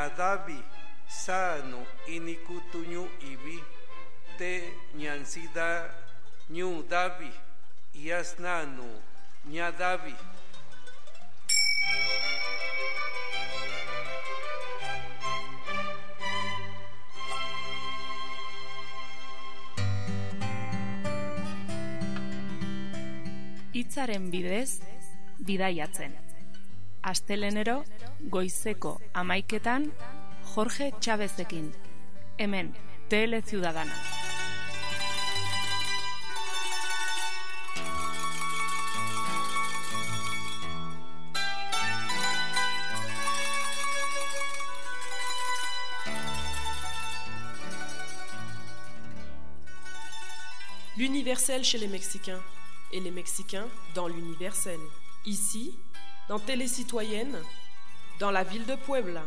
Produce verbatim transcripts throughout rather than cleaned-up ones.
ñadavi sano inikutuñu ivi te ñansida ñu davi yasnanu ñadavi. Hitzaren bidez, bidaiatzen. Astelenero, goizeko hamaiketan, Jorge Chávezekin. Hemen, Tele Ciudadana. L'universel chez les Mexicains. Et les Mexicains dans l'universel. Ici, dans Télé Citoyenne, dans la ville de Puebla.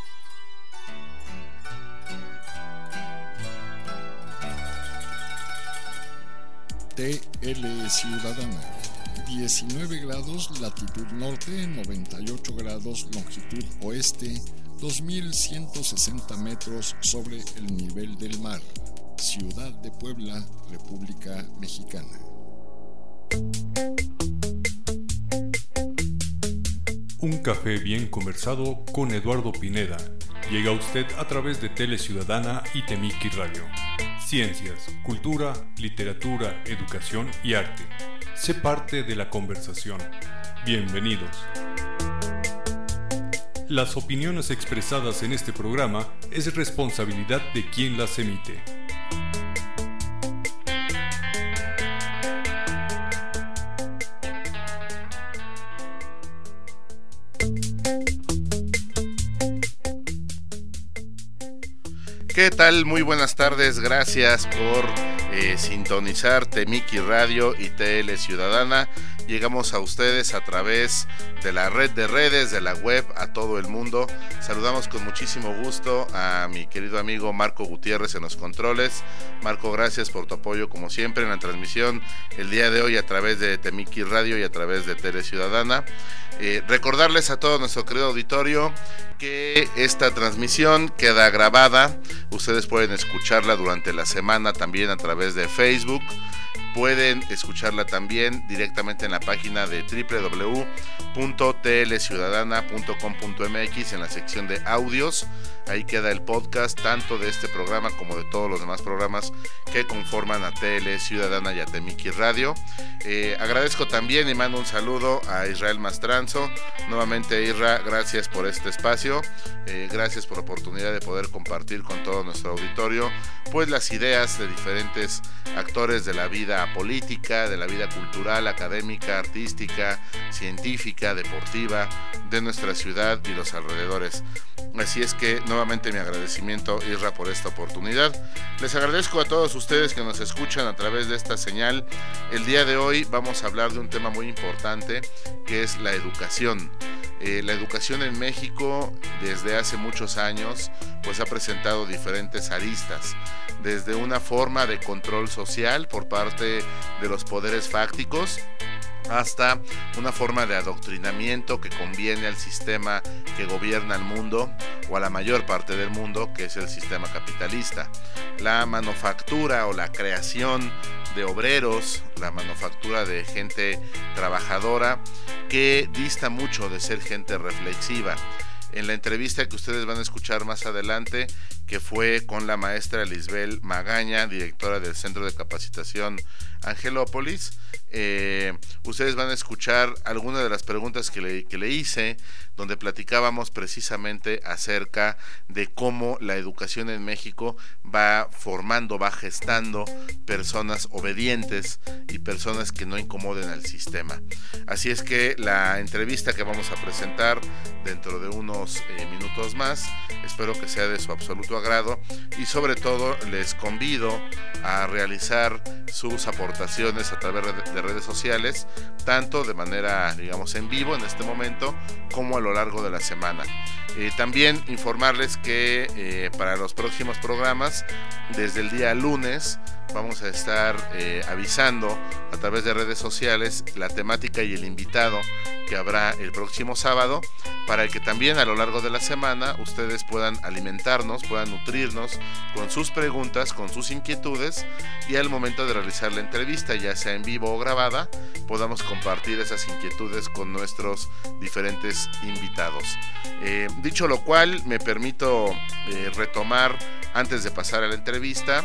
T L Ciudadana. diecinueve grados latitud norte, noventa y ocho grados longitud oeste, dos mil ciento sesenta metros sobre el nivel del mar. Ciudad de Puebla, República Mexicana. Un café bien conversado con Eduardo Pineda. Llega a usted a través de Tele Ciudadana y Temiki Radio. Ciencias, cultura, literatura, educación y arte. Sé parte de la conversación. Bienvenidos. Las opiniones expresadas en este programa es responsabilidad de quien las emite. ¿Qué tal? Muy buenas tardes, gracias por eh, sintonizar Temiki Radio y T L Ciudadana. Llegamos a ustedes a través de la red de redes, de la web, a todo el mundo. Saludamos con muchísimo gusto a mi querido amigo Marco Gutiérrez en los controles. Marco, gracias por tu apoyo como siempre en la transmisión el día de hoy a través de Temiki Radio y a través de Tele Ciudadana. Eh, recordarles a todo nuestro querido auditorio que esta transmisión queda grabada. Ustedes pueden escucharla durante la semana también a través de Facebook. Pueden escucharla también directamente en la página de doble u doble u doble u punto t l ciudadana punto com punto m x en la sección de audios. Ahí queda el podcast tanto de este programa como de todos los demás programas que conforman a T L Ciudadana y a Temiki Radio. Eh, agradezco también y mando un saludo a Israel Mastranzo. Nuevamente, Isra, gracias por este espacio. Eh, gracias por la oportunidad de poder compartir con todo nuestro auditorio pues las ideas de diferentes actores de la vida política, de la vida cultural, académica, artística, científica, deportiva de nuestra ciudad y los alrededores. Así es que nuevamente mi agradecimiento, Isra, por esta oportunidad. Les agradezco a todos ustedes que nos escuchan a través de esta señal. El día de hoy vamos a hablar de un tema muy importante que es la educación. Eh, la educación en México desde hace muchos años pues ha presentado diferentes aristas, desde una forma de control social por parte de los poderes fácticos hasta una forma de adoctrinamiento que conviene al sistema que gobierna el mundo o a la mayor parte del mundo, que es el sistema capitalista. La manufactura o la creación de obreros, la manufactura de gente trabajadora que dista mucho de ser gente reflexiva. En la entrevista que ustedes van a escuchar más adelante, que fue con la maestra Lisbel Magaña, directora del Centro de Capacitación Angelópolis, eh, ustedes van a escuchar algunas de las preguntas que le, que le hice, donde platicábamos precisamente acerca de cómo la educación en México va formando, va gestando personas obedientes y personas que no incomoden al sistema. Así es que la entrevista que vamos a presentar dentro de unos eh, minutos más, espero que sea de su absoluto agrado y sobre todo les convido a realizar sus aportaciones a través de redes sociales, tanto de manera, digamos, en vivo en este momento, como a lo largo de la semana. Eh, también informarles que eh, para los próximos programas, desde el día lunes, vamos a estar eh, avisando a través de redes sociales la temática y el invitado que habrá el próximo sábado, para que también a lo largo de la semana ustedes puedan alimentarnos, puedan nutrirnos con sus preguntas, con sus inquietudes, y al momento de realizar la entrevista, ya sea en vivo o grabada, podamos compartir esas inquietudes con nuestros diferentes invitados. Eh, dicho lo cual, me permito eh, retomar, antes de pasar a la entrevista,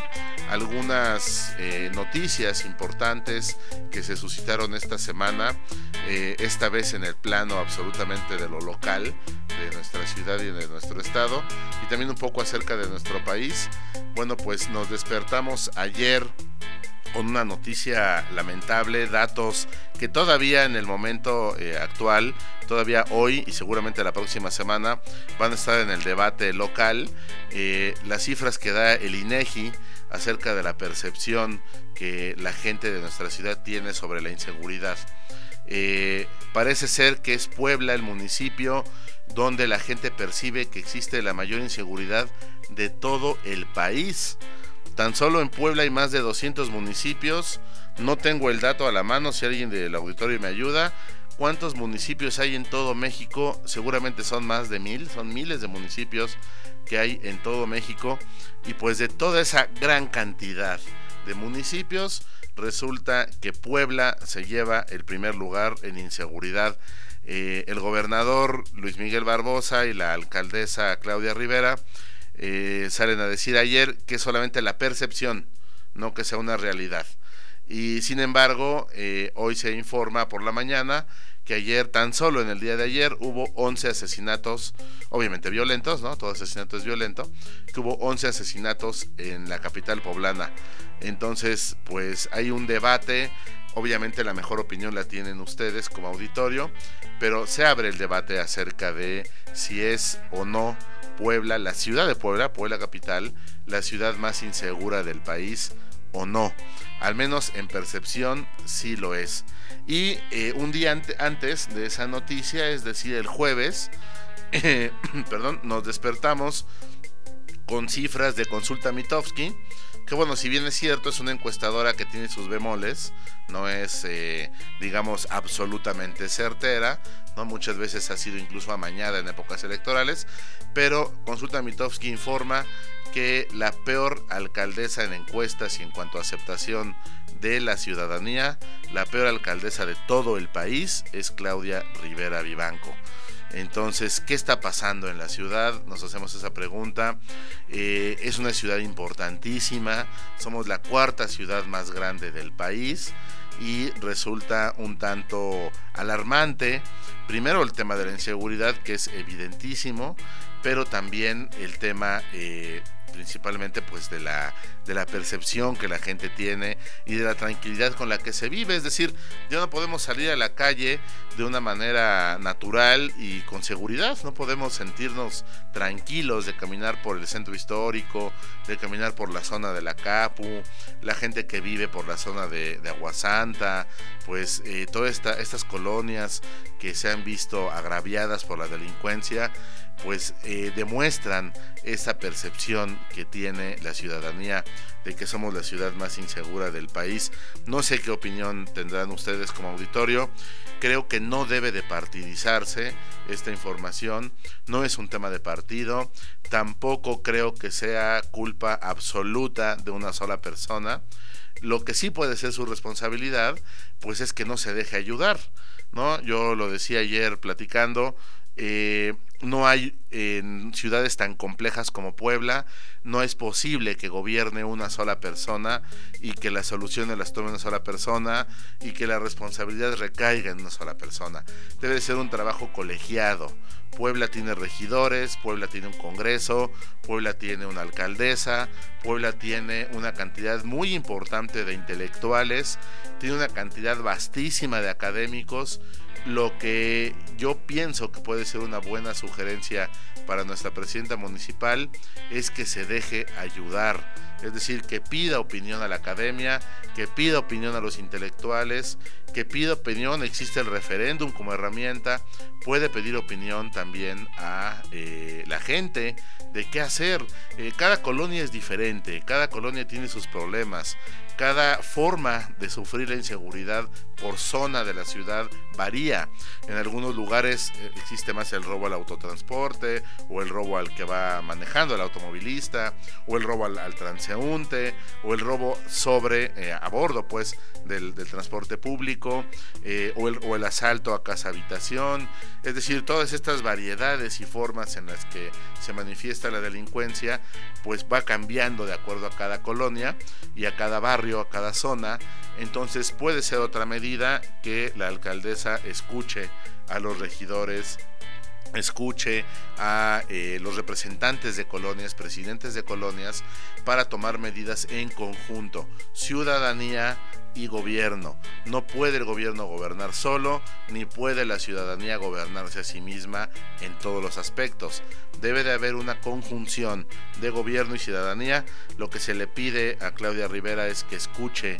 algunas eh, noticias importantes que se suscitaron esta semana, eh, esta vez en el plano absolutamente de lo local, de nuestra ciudad y de nuestro estado, y también un poco acerca de nuestro país. Bueno, pues nos despertamos ayer con una noticia lamentable, datos que todavía en el momento eh, actual, todavía hoy y seguramente la próxima semana van a estar en el debate local. Eh, las cifras que da el INEGI acerca de la percepción que la gente de nuestra ciudad tiene sobre la inseguridad. Eh, parece ser que es Puebla el municipio donde la gente percibe que existe la mayor inseguridad de todo el país. Tan solo en Puebla hay más de doscientos municipios. No tengo el dato a la mano, si alguien del auditorio me ayuda. ¿Cuántos municipios hay en todo México? Seguramente son más de mil, son miles de municipios que hay en todo México. Y pues de toda esa gran cantidad de municipios, resulta que Puebla se lleva el primer lugar en inseguridad. Eh, el gobernador Luis Miguel Barbosa y la alcaldesa Claudia Rivera Eh, salen a decir ayer que es solamente la percepción, no que sea una realidad. Y sin embargo, eh, hoy se informa por la mañana que ayer, tan solo en el día de ayer, hubo once asesinatos, obviamente violentos, ¿no? Todo asesinato es violento, que hubo once asesinatos en la capital poblana. Entonces, pues hay un debate. Obviamente la mejor opinión la tienen ustedes como auditorio, pero se abre el debate acerca de si es o no Puebla, la ciudad de Puebla, Puebla capital, la ciudad más insegura del país o no. Al menos en percepción sí lo es. Y eh, un día ante, antes de esa noticia, es decir, el jueves, eh, perdón, nos despertamos con cifras de Consulta Mitofsky, que bueno, si bien es cierto, es una encuestadora que tiene sus bemoles, no es, eh, digamos, absolutamente certera, ¿no? Muchas veces ha sido incluso amañada en épocas electorales, pero Consulta Mitofsky informa que la peor alcaldesa en encuestas y en cuanto a aceptación de la ciudadanía, la peor alcaldesa de todo el país es Claudia Rivera Vivanco. Entonces, ¿qué está pasando en la ciudad? Nos hacemos esa pregunta. Eh, es una ciudad importantísima, somos la cuarta ciudad más grande del país y resulta un tanto alarmante. Primero el tema de la inseguridad, que es evidentísimo, pero también el tema eh, principalmente pues de la de la percepción que la gente tiene y de la tranquilidad con la que se vive. Es decir, ya no podemos salir a la calle de una manera natural y con seguridad, no podemos sentirnos tranquilos de caminar por el centro histórico, de caminar por la zona de la Capu, la gente que vive por la zona de, de Aguasanta, pues eh, todas esta, estas colonias que se han visto agraviadas por la delincuencia, pues eh, demuestran esa percepción que tiene la ciudadanía de que somos la ciudad más insegura del país. No sé qué opinión tendrán ustedes como auditorio. Creo que no debe de partidizarse esta información, no es un tema de partido, tampoco creo que sea culpa absoluta de una sola persona. Lo que sí puede ser su responsabilidad, pues es que no se deje ayudar, ¿no? Yo lo decía ayer platicando, eh, no hay en ciudades tan complejas como Puebla, no es posible que gobierne una sola persona y que las soluciones las tome una sola persona y que la responsabilidad recaiga en una sola persona. Debe ser un trabajo colegiado. Puebla tiene regidores, Puebla tiene un congreso, Puebla tiene una alcaldesa, Puebla tiene una cantidad muy importante de intelectuales, tiene una cantidad vastísima de académicos. Lo que yo pienso que puede ser una buena sugerencia para nuestra presidenta municipal es que se deje ayudar, es decir, que pida opinión a la academia, que pida opinión a los intelectuales, que pida opinión, existe el referéndum como herramienta, puede pedir opinión también a eh, la gente de qué hacer. Eh, cada colonia es diferente, cada colonia tiene sus problemas, cada forma de sufrir la inseguridad por zona de la ciudad varía. En algunos lugares existe más el robo al autotransporte, o el robo al que va manejando, el automovilista, o el robo al, al transeúnte, o el robo sobre, eh, a bordo pues del, del transporte público, eh, o, el, o el asalto a casa habitación. Es decir, todas estas variedades y formas en las que se manifiesta la delincuencia pues va cambiando de acuerdo a cada colonia y a cada barrio, a cada zona. Entonces puede ser otra medida que la alcaldesa escuche a los regidores, escuche a eh, los representantes de colonias, presidentes de colonias, para tomar medidas en conjunto, ciudadanía y gobierno. No puede el gobierno gobernar solo, ni puede la ciudadanía gobernarse a sí misma en todos los aspectos. Debe de haber una conjunción de gobierno y ciudadanía. Lo que se le pide a Claudia Rivera es que escuche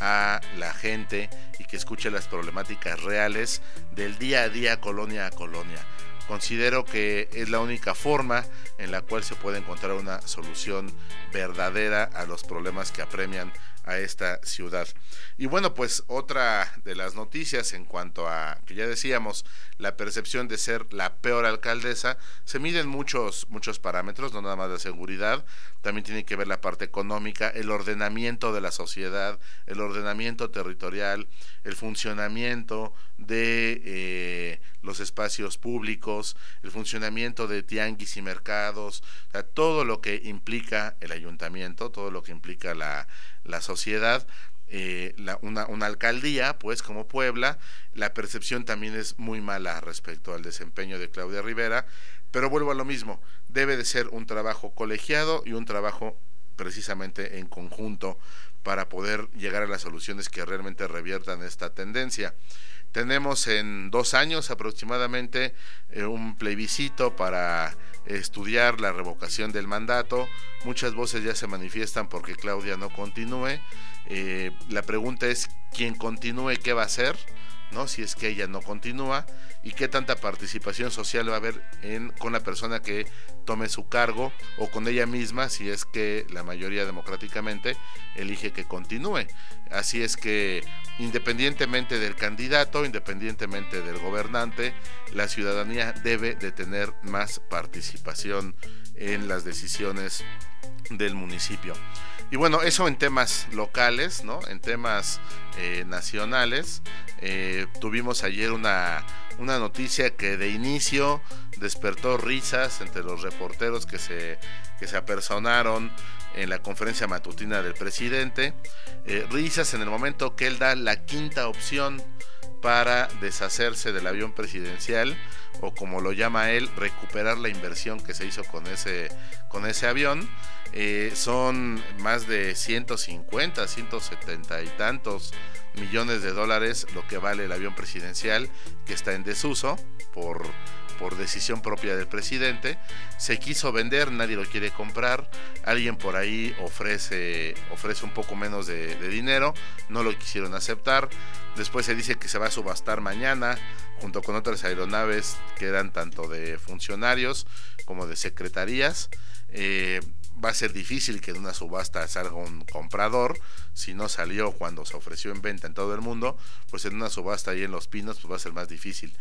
a la gente y que escuche las problemáticas reales del día a día, colonia a colonia. Considero que es la única forma en la cual se puede encontrar una solución verdadera a los problemas que apremian a esta ciudad. Y bueno, pues otra de las noticias en cuanto a, que ya decíamos, la percepción de ser la peor alcaldesa, se miden muchos, muchos parámetros, no nada más la seguridad, también tiene que ver la parte económica, el ordenamiento de la sociedad, el ordenamiento territorial, el funcionamiento de eh, los espacios públicos, el funcionamiento de tianguis y mercados, o sea, todo lo que implica el ayuntamiento, todo lo que implica la, la sociedad. Eh, la, una, una alcaldía, pues como Puebla, la percepción también es muy mala respecto al desempeño de Claudia Rivera, pero vuelvo a lo mismo, debe de ser un trabajo colegiado y un trabajo precisamente en conjunto para poder llegar a las soluciones que realmente reviertan esta tendencia. Tenemos en dos años aproximadamente eh, un plebiscito para estudiar la revocación del mandato. Muchas voces ya se manifiestan porque Claudia no continúe. Eh, la pregunta es, ¿quién continúe qué va a hacer? ¿No? Si es que ella no continúa, y qué tanta participación social va a haber en, con la persona que tome su cargo, o con ella misma si es que la mayoría democráticamente elige que continúe. Así es que independientemente del candidato, independientemente del gobernante, la ciudadanía debe de tener más participación en las decisiones del municipio. Y bueno, eso en temas locales, ¿no? En temas eh, nacionales, eh, tuvimos ayer una, una noticia que de inicio despertó risas entre los reporteros que se, que se apersonaron en la conferencia matutina del presidente. Eh, risas en el momento que él da la quinta opción para deshacerse del avión presidencial, o como lo llama él, recuperar la inversión que se hizo con ese, con ese avión. Eh, son más de ciento cincuenta, ciento setenta y tantos millones de dólares lo que vale el avión presidencial, que está en desuso por, por decisión propia del presidente. Se quiso vender, nadie lo quiere comprar, alguien por ahí ofrece, ofrece un poco menos de, de dinero, no lo quisieron aceptar. Después se dice que se va a subastar mañana junto con otras aeronaves que eran tanto de funcionarios como de secretarías. Eh, va a ser difícil que en una subasta salga un comprador. Si no salió cuando se ofreció en venta en todo el mundo, pues en una subasta ahí en Los Pinos pues va a ser más difícil.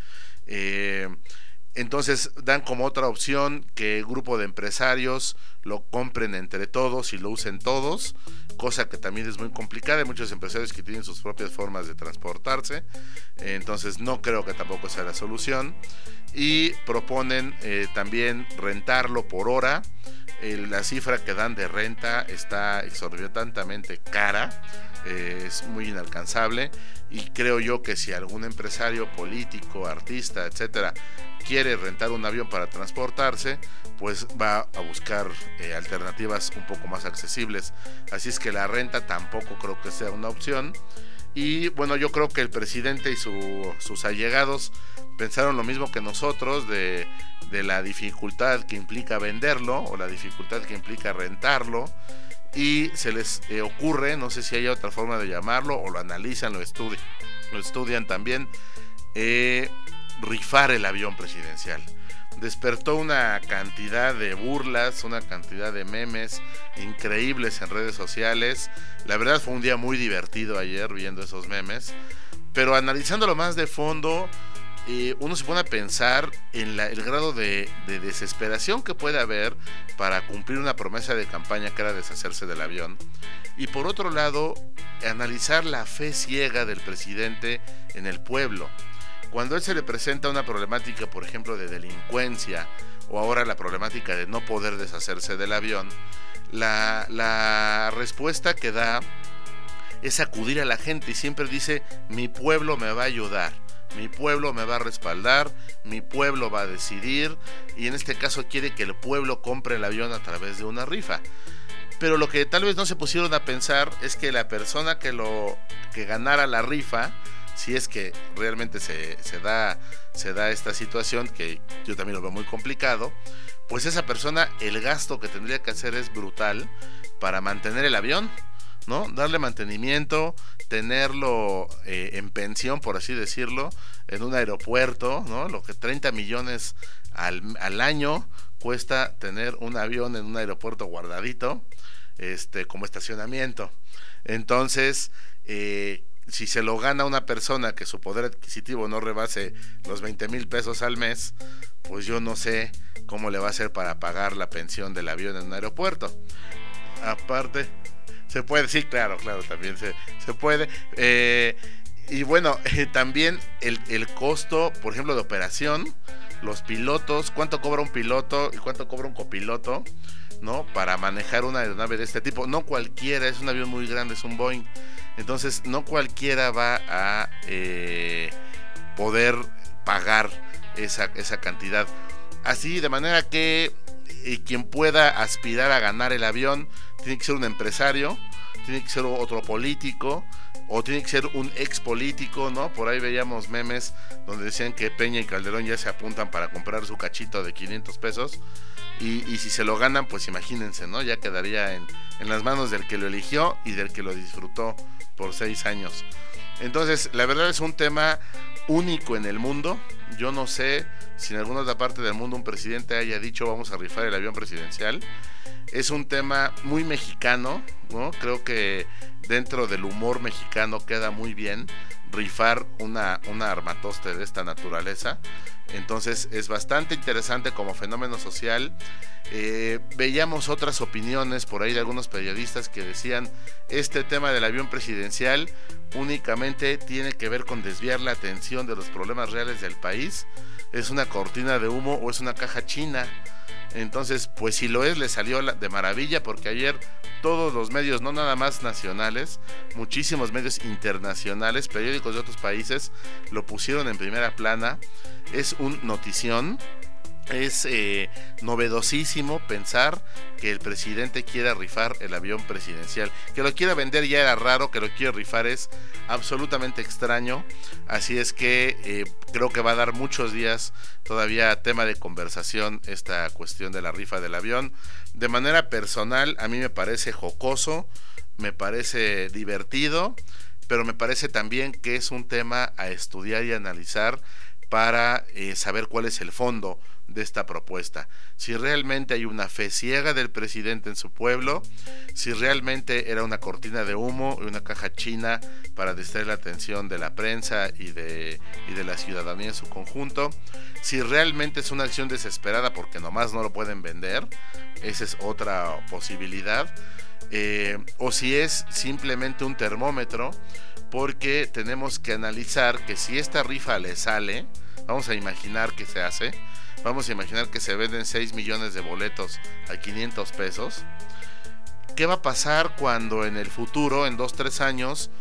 Eh, entonces dan como otra opción que el grupo de empresarios lo compren entre todos y lo usen todos, cosa que también es muy complicada. Hay muchos empresarios que tienen sus propias formas de transportarse, eh, entonces no creo que tampoco sea la solución. Y proponen eh, también rentarlo por hora. Eh, la cifra que dan de renta está exorbitantemente cara, eh, es muy inalcanzable, y creo yo que si algún empresario, político, artista, etcétera, quiere rentar un avión para transportarse, pues va a buscar eh, alternativas un poco más accesibles. Así es que la renta tampoco creo que sea una opción. Y bueno, yo creo que el presidente y su, sus allegados pensaron lo mismo que nosotros de, de la dificultad que implica venderlo, o la dificultad que implica rentarlo, y se les eh, ocurre, no sé si hay otra forma de llamarlo, o lo analizan, lo estudian, lo estudian también, eh, rifar el avión presidencial. despertó una cantidad de burlas, una cantidad de memes increíbles en redes sociales. La verdad fue un día muy divertido ayer viendo esos memes, pero analizándolo más de fondo, eh, uno se pone a pensar en la, el grado de, de desesperación que puede haber para cumplir una promesa de campaña que era deshacerse del avión, y por otro lado analizar la fe ciega del presidente en el pueblo. Cuando él se le presenta una problemática, por ejemplo, de delincuencia, o ahora la problemática de no poder deshacerse del avión, la, la respuesta que da es acudir a la gente y siempre dice: mi pueblo me va a ayudar, mi pueblo me va a respaldar, mi pueblo va a decidir, y en este caso quiere que el pueblo compre el avión a través de una rifa. Pero lo que tal vez no se pusieron a pensar es que la persona que lo que ganara la rifa, si es que realmente se, se, da, se da esta situación, que yo también lo veo muy complicado, pues esa persona, el gasto que tendría que hacer es brutal para mantener el avión, ¿no? Darle mantenimiento, tenerlo eh, en pensión, por así decirlo, en un aeropuerto, ¿no? Lo que treinta millones al, al año cuesta tener un avión en un aeropuerto guardadito, este, como estacionamiento. Entonces, eh, si se lo gana una persona que su poder adquisitivo no rebase los veinte mil pesos al mes, pues yo no sé cómo le va a hacer para pagar la pensión del avión en un aeropuerto. Aparte, se puede, sí, claro, claro, también se, se puede. Eh, y bueno, eh, también el, el costo, por ejemplo, de operación, los pilotos, cuánto cobra un piloto y cuánto cobra un copiloto, ¿no? Para manejar una aeronave de este tipo. No cualquiera, es un avión muy grande, es un Boeing. Entonces no cualquiera va a eh, poder pagar esa, esa cantidad. Así, de manera que eh, quien pueda aspirar a ganar el avión tiene que ser un empresario, tiene que ser otro político, o tiene que ser un ex político, ¿no? Por ahí veíamos memes donde decían que Peña y Calderón ya se apuntan para comprar su cachito de quinientos pesos, y, y si se lo ganan, pues imagínense, ¿no? Ya quedaría en, en las manos del que lo eligió y del que lo disfrutó por seis años. Entonces, la verdad es un tema único en el mundo. Yo no sé si en alguna otra parte del mundo un presidente haya dicho vamos a rifar el avión presidencial. Es un tema muy mexicano, ¿no? Creo que dentro del humor mexicano queda muy bien rifar una, una armatoste de esta naturaleza. Entonces es bastante interesante como fenómeno social. Eh, veíamos otras opiniones por ahí de algunos periodistas que decían: este tema del avión presidencial únicamente tiene que ver con desviar la atención de los problemas reales del país, es una cortina de humo o es una caja china. Entonces, pues si lo es, le salió de maravilla, porque ayer todos los medios, no nada más nacionales, muchísimos medios internacionales, periódicos de otros países, lo pusieron en primera plana. Es un notición. Es eh, novedosísimo pensar que el presidente quiera rifar el avión presidencial. Que lo quiera vender ya era raro, que lo quiera rifar es absolutamente extraño. Así es que eh, creo que va a dar muchos días todavía tema de conversación esta cuestión de la rifa del avión. De manera personal, a mí me parece jocoso, me parece divertido, pero me parece también que es un tema a estudiar y analizar para eh, saber cuál es el fondo de esta propuesta. Si realmente hay una fe ciega del presidente en su pueblo, si realmente era una cortina de humo y una caja china para distraer la atención de la prensa y de, y de la ciudadanía en su conjunto, si realmente es una acción desesperada porque nomás no lo pueden vender, esa es otra posibilidad, eh, o si es simplemente un termómetro, porque tenemos que analizar que si esta rifa le sale, vamos a imaginar que se hace, vamos a imaginar que se venden seis millones de boletos a quinientos pesos. ¿Qué va a pasar cuando en el futuro, en dos, tres años,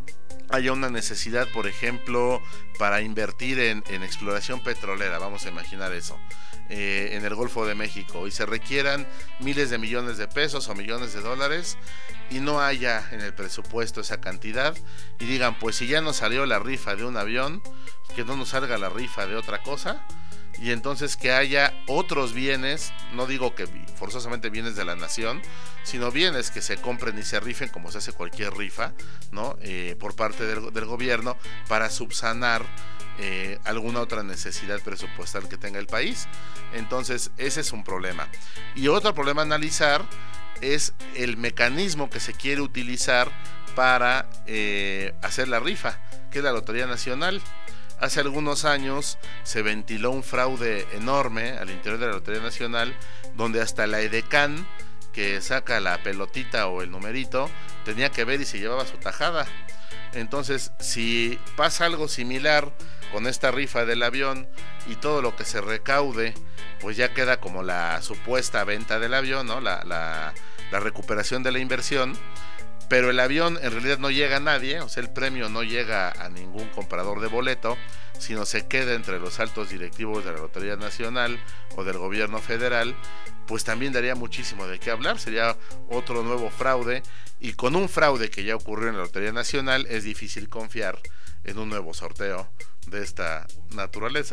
haya una necesidad, por ejemplo, para invertir en, en exploración petrolera? Vamos a imaginar eso, eh, en el Golfo de México, y se requieran miles de millones de pesos o millones de dólares, y no haya en el presupuesto esa cantidad, y digan, pues si ya nos salió la rifa de un avión, que no nos salga la rifa de otra cosa. Y entonces que haya otros bienes, no digo que forzosamente bienes de la nación, sino bienes que se compren y se rifen como se hace cualquier rifa, ¿no? Eh, por parte del, del gobierno, para subsanar eh, alguna otra necesidad presupuestal que tenga el país. Entonces ese es un problema. Y otro problema a analizar es el mecanismo que se quiere utilizar para eh, hacer la rifa, que es la Lotería Nacional. Hace algunos años se ventiló un fraude enorme al interior de la Lotería Nacional, donde hasta la edecán, que saca la pelotita o el numerito, tenía que ver y se llevaba su tajada. Entonces, si pasa algo similar con esta rifa del avión y todo lo que se recaude, pues ya queda como la supuesta venta del avión, ¿no? La, la, la recuperación de la inversión, pero el avión en realidad no llega a nadie, o sea, el premio no llega a ningún comprador de boleto, sino se queda entre los altos directivos de la Lotería Nacional o del gobierno federal. Pues también daría muchísimo de qué hablar, sería otro nuevo fraude, y con un fraude que ya ocurrió en la Lotería Nacional es difícil confiar en un nuevo sorteo de esta naturaleza.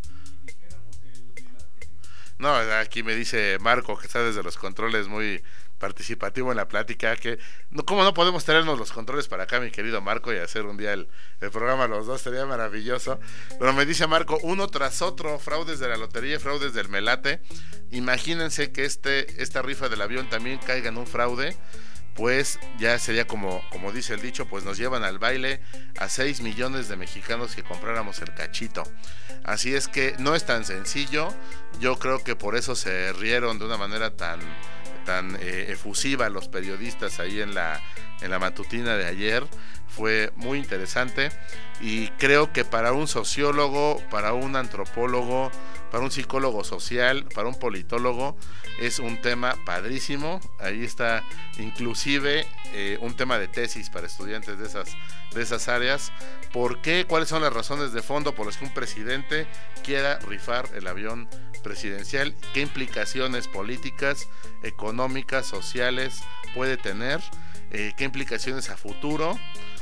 No, aquí me dice Marco, que está desde los controles, muy participativo en la plática, que no, ¿cómo no podemos traernos los controles para acá, mi querido Marco, y hacer un día el, el programa los dos? Sería maravilloso. Pero me dice Marco, uno tras otro, fraudes de la lotería, fraudes del melate. Imagínense que este esta rifa del avión también caiga en un fraude, pues ya sería como, como dice el dicho, pues nos llevan al baile a seis millones de mexicanos que compráramos el cachito. Así es que no es tan sencillo. Yo creo que por eso se rieron de una manera tan tan eh, efusiva los periodistas ahí en la en la matutina de ayer. Fue muy interesante, y creo que para un sociólogo, para un antropólogo, para un psicólogo social, para un politólogo, es un tema padrísimo. Ahí está inclusive eh, un tema de tesis para estudiantes de esas, de esas áreas. ¿Por qué? ¿Cuáles son las razones de fondo por las que un presidente quiera rifar el avión presidencial? ¿Qué implicaciones políticas, económicas, sociales puede tener? Eh, ¿Qué implicaciones a futuro?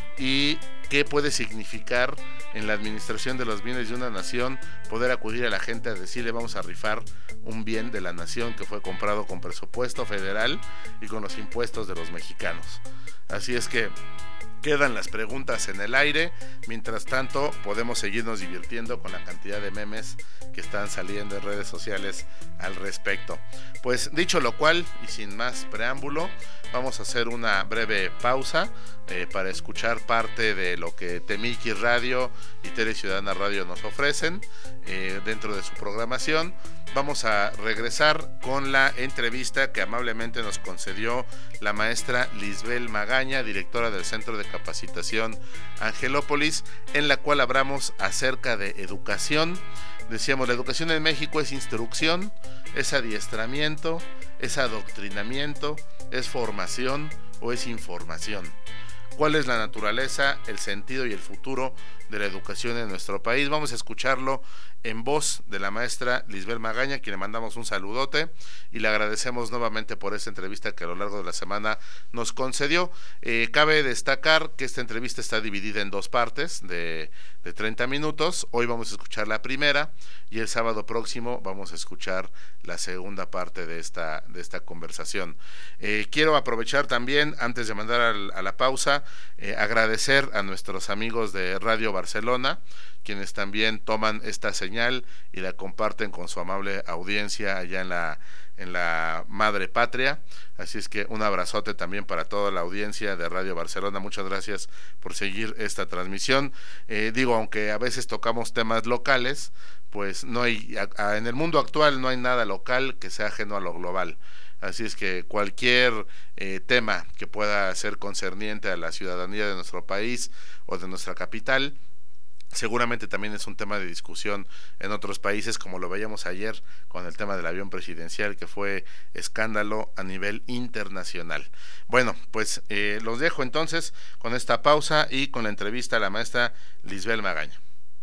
Y qué puede significar en la administración de los bienes de una nación poder acudir a la gente a decirle vamos a rifar un bien de la nación que fue comprado con presupuesto federal y con los impuestos de los mexicanos. Así es que quedan las preguntas en el aire. Mientras tanto, podemos seguirnos divirtiendo con la cantidad de memes que están saliendo en redes sociales al respecto. Pues dicho lo cual, y sin más preámbulo, vamos a hacer una breve pausa eh, para escuchar parte de lo que Temiki Radio y Tele Ciudadana Radio nos ofrecen eh, dentro de su programación. Vamos a regresar con la entrevista que amablemente nos concedió la maestra Lisbel Magaña, directora del Centro de Capacitación Angelópolis, en la cual hablamos acerca de educación. Decíamos, la educación en México es instrucción, es adiestramiento, es adoctrinamiento, es formación o es información. ¿Cuál es la naturaleza, el sentido y el futuro de la educación en nuestro país? Vamos a escucharlo en voz de la maestra Lisbel Magaña, a quien le mandamos un saludote y le agradecemos nuevamente por esta entrevista que a lo largo de la semana nos concedió. Eh, cabe destacar que esta entrevista está dividida en dos partes de, de treinta minutos. Hoy vamos a escuchar la primera y el sábado próximo vamos a escuchar la segunda parte de esta, de esta conversación. Eh, quiero aprovechar también, antes de mandar al, a la pausa, eh, agradecer a nuestros amigos de Radio Barcelona, quienes también toman esta señal y la comparten con su amable audiencia allá en la en la madre patria. Así es que un abrazote también para toda la audiencia de Radio Barcelona. Muchas gracias por seguir esta transmisión. Eh, digo, aunque a veces tocamos temas locales, pues no hay, a, a, en el mundo actual no hay nada local que sea ajeno a lo global. Así es que cualquier eh, tema que pueda ser concerniente a la ciudadanía de nuestro país o de nuestra capital, seguramente también es un tema de discusión en otros países, como lo veíamos ayer con el tema del avión presidencial, que fue escándalo a nivel internacional. Bueno, pues eh, los dejo entonces con esta pausa y con la entrevista a la maestra Lisbel Magaña.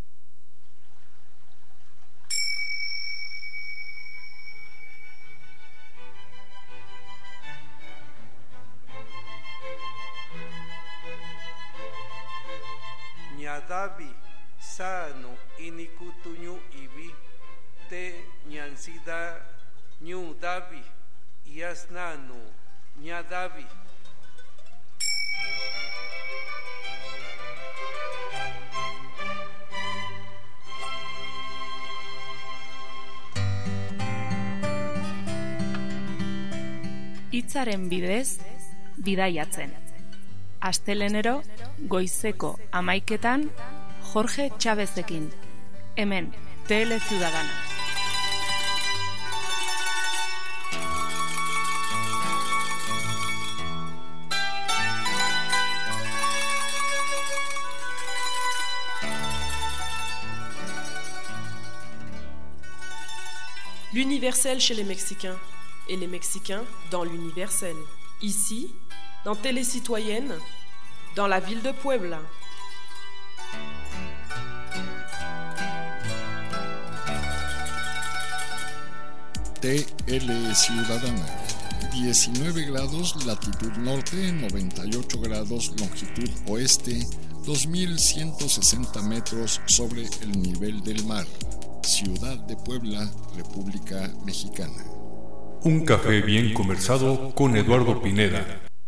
Ñadavi sano inikutuñu ibi te ñansida ñu davi yasnanu ñadavi. hitzaren bidez bidaiatzen. Astelenero goizeko hamaiketan Jorge Chavezekin, hemen Tele Ciudadana. L'universel chez les Mexicains et les Mexicains dans l'universel. Ici, dans Télé Citoyenne, dans la ville de Puebla. T L Ciudadana, diecinueve grados latitud norte, noventa y ocho grados longitud oeste, dos mil ciento sesenta metros sobre el nivel del mar. Ciudad de Puebla, República Mexicana. Un café bien conversado con Eduardo Pineda.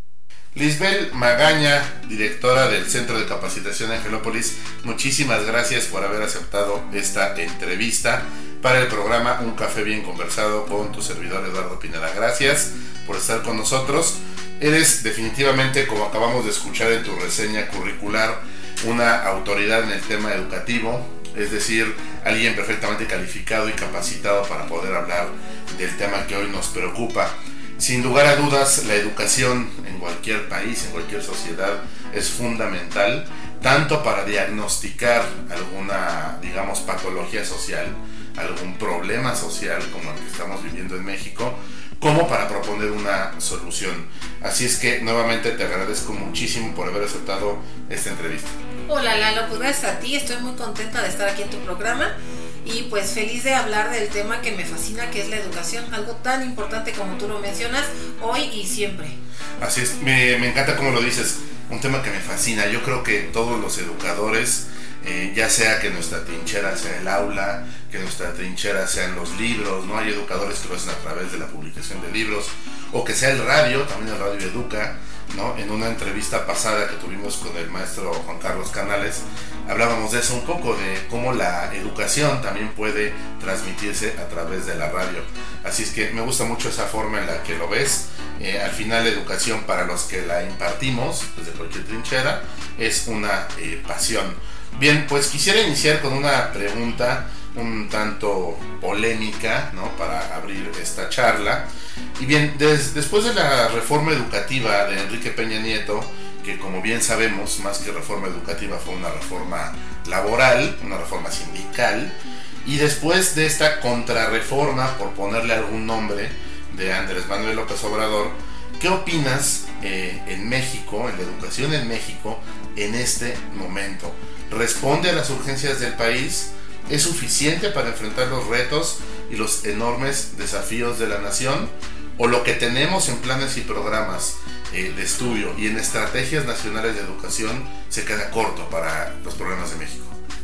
Lisbel Magaña, directora del Centro de Capacitación Angelópolis, muchísimas gracias por haber aceptado esta entrevista para el programa Un Café Bien Conversado con tu servidor Eduardo Pineda. Gracias por estar con nosotros. Eres definitivamente, como acabamos de escuchar en tu reseña curricular, una autoridad en el tema educativo, es decir, alguien perfectamente calificado y capacitado para poder hablar del tema que hoy nos preocupa. Sin lugar a dudas, la educación en cualquier país, en cualquier sociedad, es fundamental, tanto para diagnosticar alguna, digamos, patología social, algún problema social como el que estamos viviendo en México, como para proponer una solución. Así es que nuevamente te agradezco muchísimo por haber aceptado esta entrevista. Hola Lalo, pues gracias a ti, estoy muy contenta de estar aquí en tu programa y pues feliz de hablar del tema que me fascina, que es la educación, algo tan importante como tú lo mencionas, hoy y siempre. Así es, me, me encanta cómo lo dices, un tema que me fascina. Yo creo que todos los educadores, eh, ya sea que nuestra trinchera sea el aula, que nuestra trinchera sean los libros, ¿no? Hay educadores que lo hacen a través de la publicación de libros, o que sea el radio, también el radio educa, ¿no? En una entrevista pasada que tuvimos con el maestro Juan Carlos Canales, hablábamos de eso un poco, de cómo la educación también puede transmitirse a través de la radio. Así es que me gusta mucho esa forma en la que lo ves. Eh, al final la educación, para los que la impartimos desde cualquier trinchera, es una eh, pasión. Bien, pues quisiera iniciar con una pregunta un tanto polémica, ¿no? Para abrir esta charla. Y bien, des, después de la reforma educativa de Enrique Peña Nieto, que como bien sabemos, más que reforma educativa fue una reforma laboral, una reforma sindical, y después de esta contrarreforma, por ponerle algún nombre, de Andrés Manuel López Obrador, ¿qué opinas eh, en México, en la educación en México, en este momento? ¿Responde a las urgencias del país? ¿Es suficiente para enfrentar los retos y los enormes desafíos de la nación? ¿O lo que tenemos en planes y programas eh, de estudio y en estrategias nacionales de educación se queda corto para los problemas de México?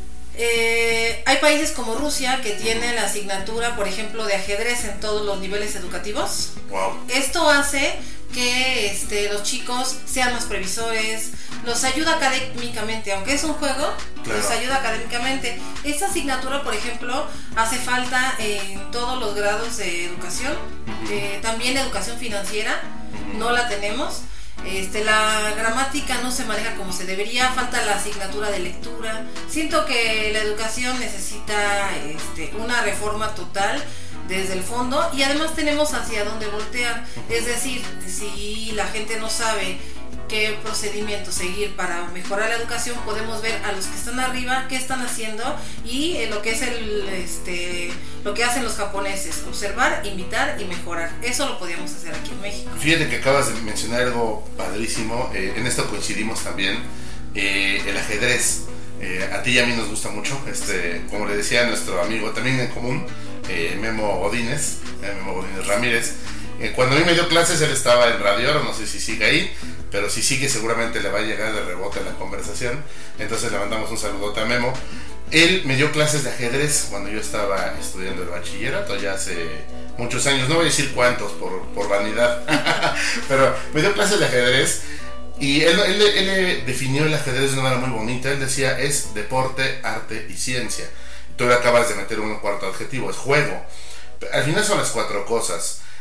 Eh, hay países como Rusia que tienen la asignatura, por ejemplo, de ajedrez en todos los niveles educativos. Wow. Esto hace que este, los chicos sean más previsores, los ayuda académicamente, aunque es un juego, claro, los ayuda académicamente. Esta asignatura, por ejemplo, hace falta en todos los grados de educación, uh-huh. eh, también educación financiera, uh-huh. no la tenemos. Este, la gramática no se maneja como se debería, falta la asignatura de lectura. Siento que la educación necesita este, una reforma total desde el fondo, y además tenemos hacia dónde voltear. Es decir, si la gente no sabe qué procedimiento seguir para mejorar la educación, podemos ver a los que están arriba qué están haciendo y eh, lo que es el este lo que hacen los japoneses: observar, imitar y mejorar. Eso lo podríamos hacer aquí en México. Fíjate que acabas de mencionar algo padrísimo, eh, en esto coincidimos también, eh, el ajedrez. Eh, a ti y a mí nos gusta mucho, este, como le decía a nuestro amigo también en común, eh, Memo Godínez, eh, Memo Godínez Ramírez. Eh, cuando a mí me dio clases, él estaba en Radio Oro, no sé si sigue ahí, pero si sigue seguramente le va a llegar de rebote a la conversación, entonces le mandamos un saludote a Memo. Él me dio clases de ajedrez cuando yo estaba estudiando el bachillerato, ya hace muchos años, no voy a decir cuántos por, por vanidad, pero me dio clases de ajedrez, y él, él, él, él definió el ajedrez de una manera muy bonita. Él decía: es deporte, arte y ciencia. Tú le acabas de meter un cuarto adjetivo: es juego. Al final son las cuatro cosas.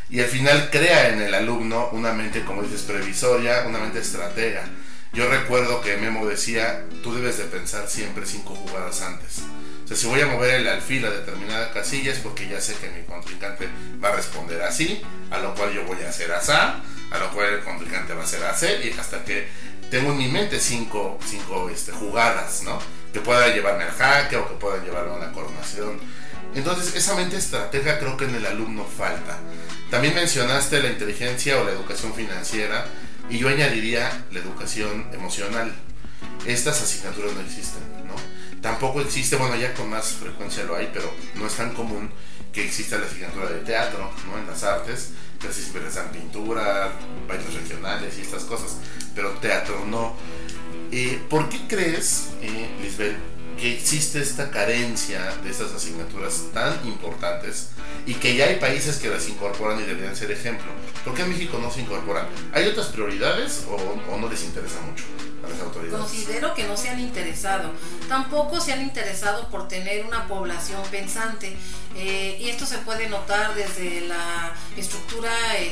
y al final crea en el alumno una mente, como dices, previsoria, una mente estratega. Yo recuerdo que Memo decía, tú debes de pensar siempre cinco jugadas antes. O sea, si voy a mover el alfil a determinada casilla es porque ya sé que mi contrincante va a responder así, a lo cual yo voy a hacer asá, a lo cual el contrincante va a hacer así, y hasta que tengo en mi mente cinco, cinco este, jugadas, ¿no? Que pueda llevarme al jaque o que pueda llevarme a una coronación. Entonces, esa mente estratega creo que en el alumno falta. También mencionaste la inteligencia o la educación financiera, y yo añadiría la educación emocional. Estas asignaturas no existen, ¿no? Tampoco existe, bueno, ya con más frecuencia lo hay, pero no es tan común que exista la asignatura de teatro, ¿no? En las artes, casi siempre les dan pintura, bailes regionales y estas cosas, pero teatro no. Eh, ¿Por qué crees, eh, Lisbeth, que existe esta carencia de estas asignaturas tan importantes y que ya hay países que las incorporan y deberían ser ejemplo? ¿Por qué en México no se incorporan? ¿Hay otras prioridades o, o no les interesa mucho a las autoridades? Considero que no se han interesado. Tampoco se han interesado por tener una población pensante. Eh, y esto se puede notar desde la estructura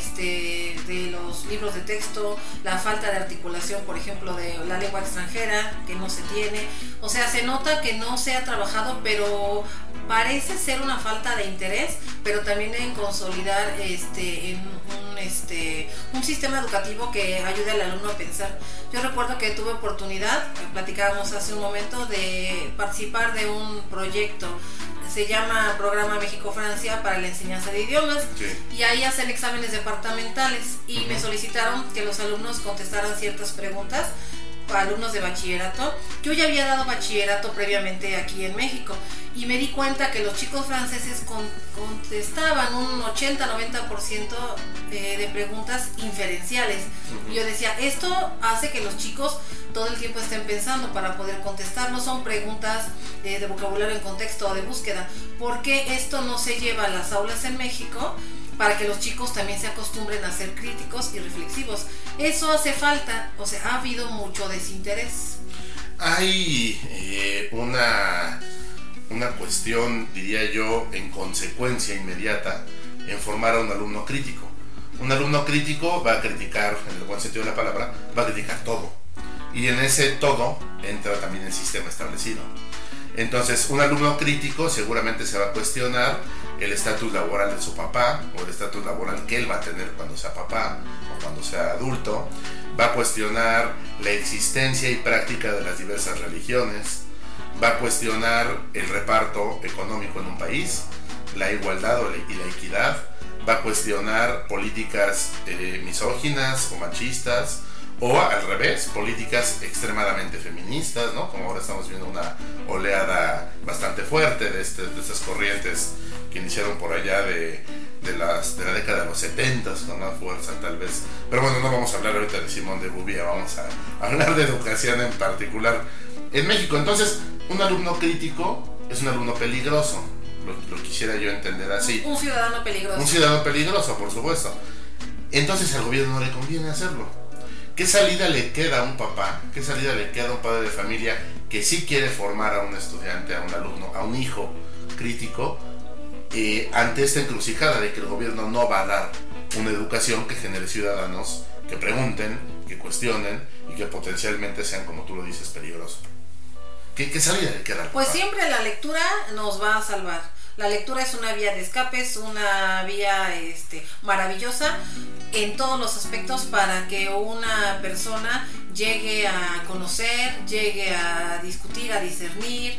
este, de los libros de texto, la falta de articulación, por ejemplo, de la lengua extranjera, que no se tiene. O sea, se nota que no se ha trabajado, pero parece ser una falta de interés, pero también en consolidar este, en un, este, un sistema educativo que ayude al alumno a pensar. Yo recuerdo que tuve oportunidad, platicábamos hace un momento, de participar de un proyecto. Se llama Programa México-Francia para la enseñanza de idiomas, sí. Y ahí hacen exámenes departamentales y uh-huh. me solicitaron que los alumnos contestaran ciertas preguntas, alumnos de bachillerato. Yo ya había dado bachillerato previamente aquí en México y me di cuenta que los chicos franceses con, contestaban un ochenta a noventa por ciento eh, de preguntas inferenciales. Uh-huh. Y yo decía, esto hace que los chicos todo el tiempo estén pensando para poder contestar. No son preguntas eh, de vocabulario en contexto o de búsqueda. ¿Por qué esto no se lleva a las aulas en México? Para que los chicos también se acostumbren a ser críticos y reflexivos. Eso hace falta, o sea, ha habido mucho desinterés. Hay eh, una, una cuestión, diría yo, en consecuencia inmediata, en formar a un alumno crítico. Un alumno crítico va a criticar, en el buen sentido de la palabra, va a criticar todo. Y en ese todo entra también el sistema establecido. Entonces, un alumno crítico seguramente se va a cuestionar el estatus laboral de su papá o el estatus laboral que él va a tener cuando sea papá o cuando sea adulto. Va a cuestionar la existencia y práctica de las diversas religiones. Va a cuestionar el reparto económico en un país, la igualdad y la equidad. Va a cuestionar políticas eh, misóginas o machistas, o al revés, políticas extremadamente feministas, ¿no? Como ahora estamos viendo una oleada bastante fuerte de, este, de estas corrientes que iniciaron por allá de, de, las, de la década de los setenta con más fuerza tal vez. Pero bueno, no vamos a hablar ahorita de Simone de Beauvoir, vamos a hablar de educación en particular en México. Entonces, un alumno crítico es un alumno peligroso, lo, lo quisiera yo entender así. Un ciudadano peligroso. Un ciudadano peligroso, por supuesto. Entonces al gobierno no le conviene hacerlo. ¿Qué salida le queda a un papá? ¿Qué salida le queda a un padre de familia que sí quiere formar a un estudiante, a un alumno, a un hijo crítico, eh, ante esta encrucijada de que el gobierno no va a dar una educación que genere ciudadanos que pregunten, que cuestionen y que potencialmente sean, como tú lo dices, peligrosos? ¿Qué, qué salida le queda al papá? Pues siempre la lectura nos va a salvar. La lectura es una vía de escape, es una vía este, maravillosa en todos los aspectos para que una persona llegue a conocer, llegue a discutir, a discernir.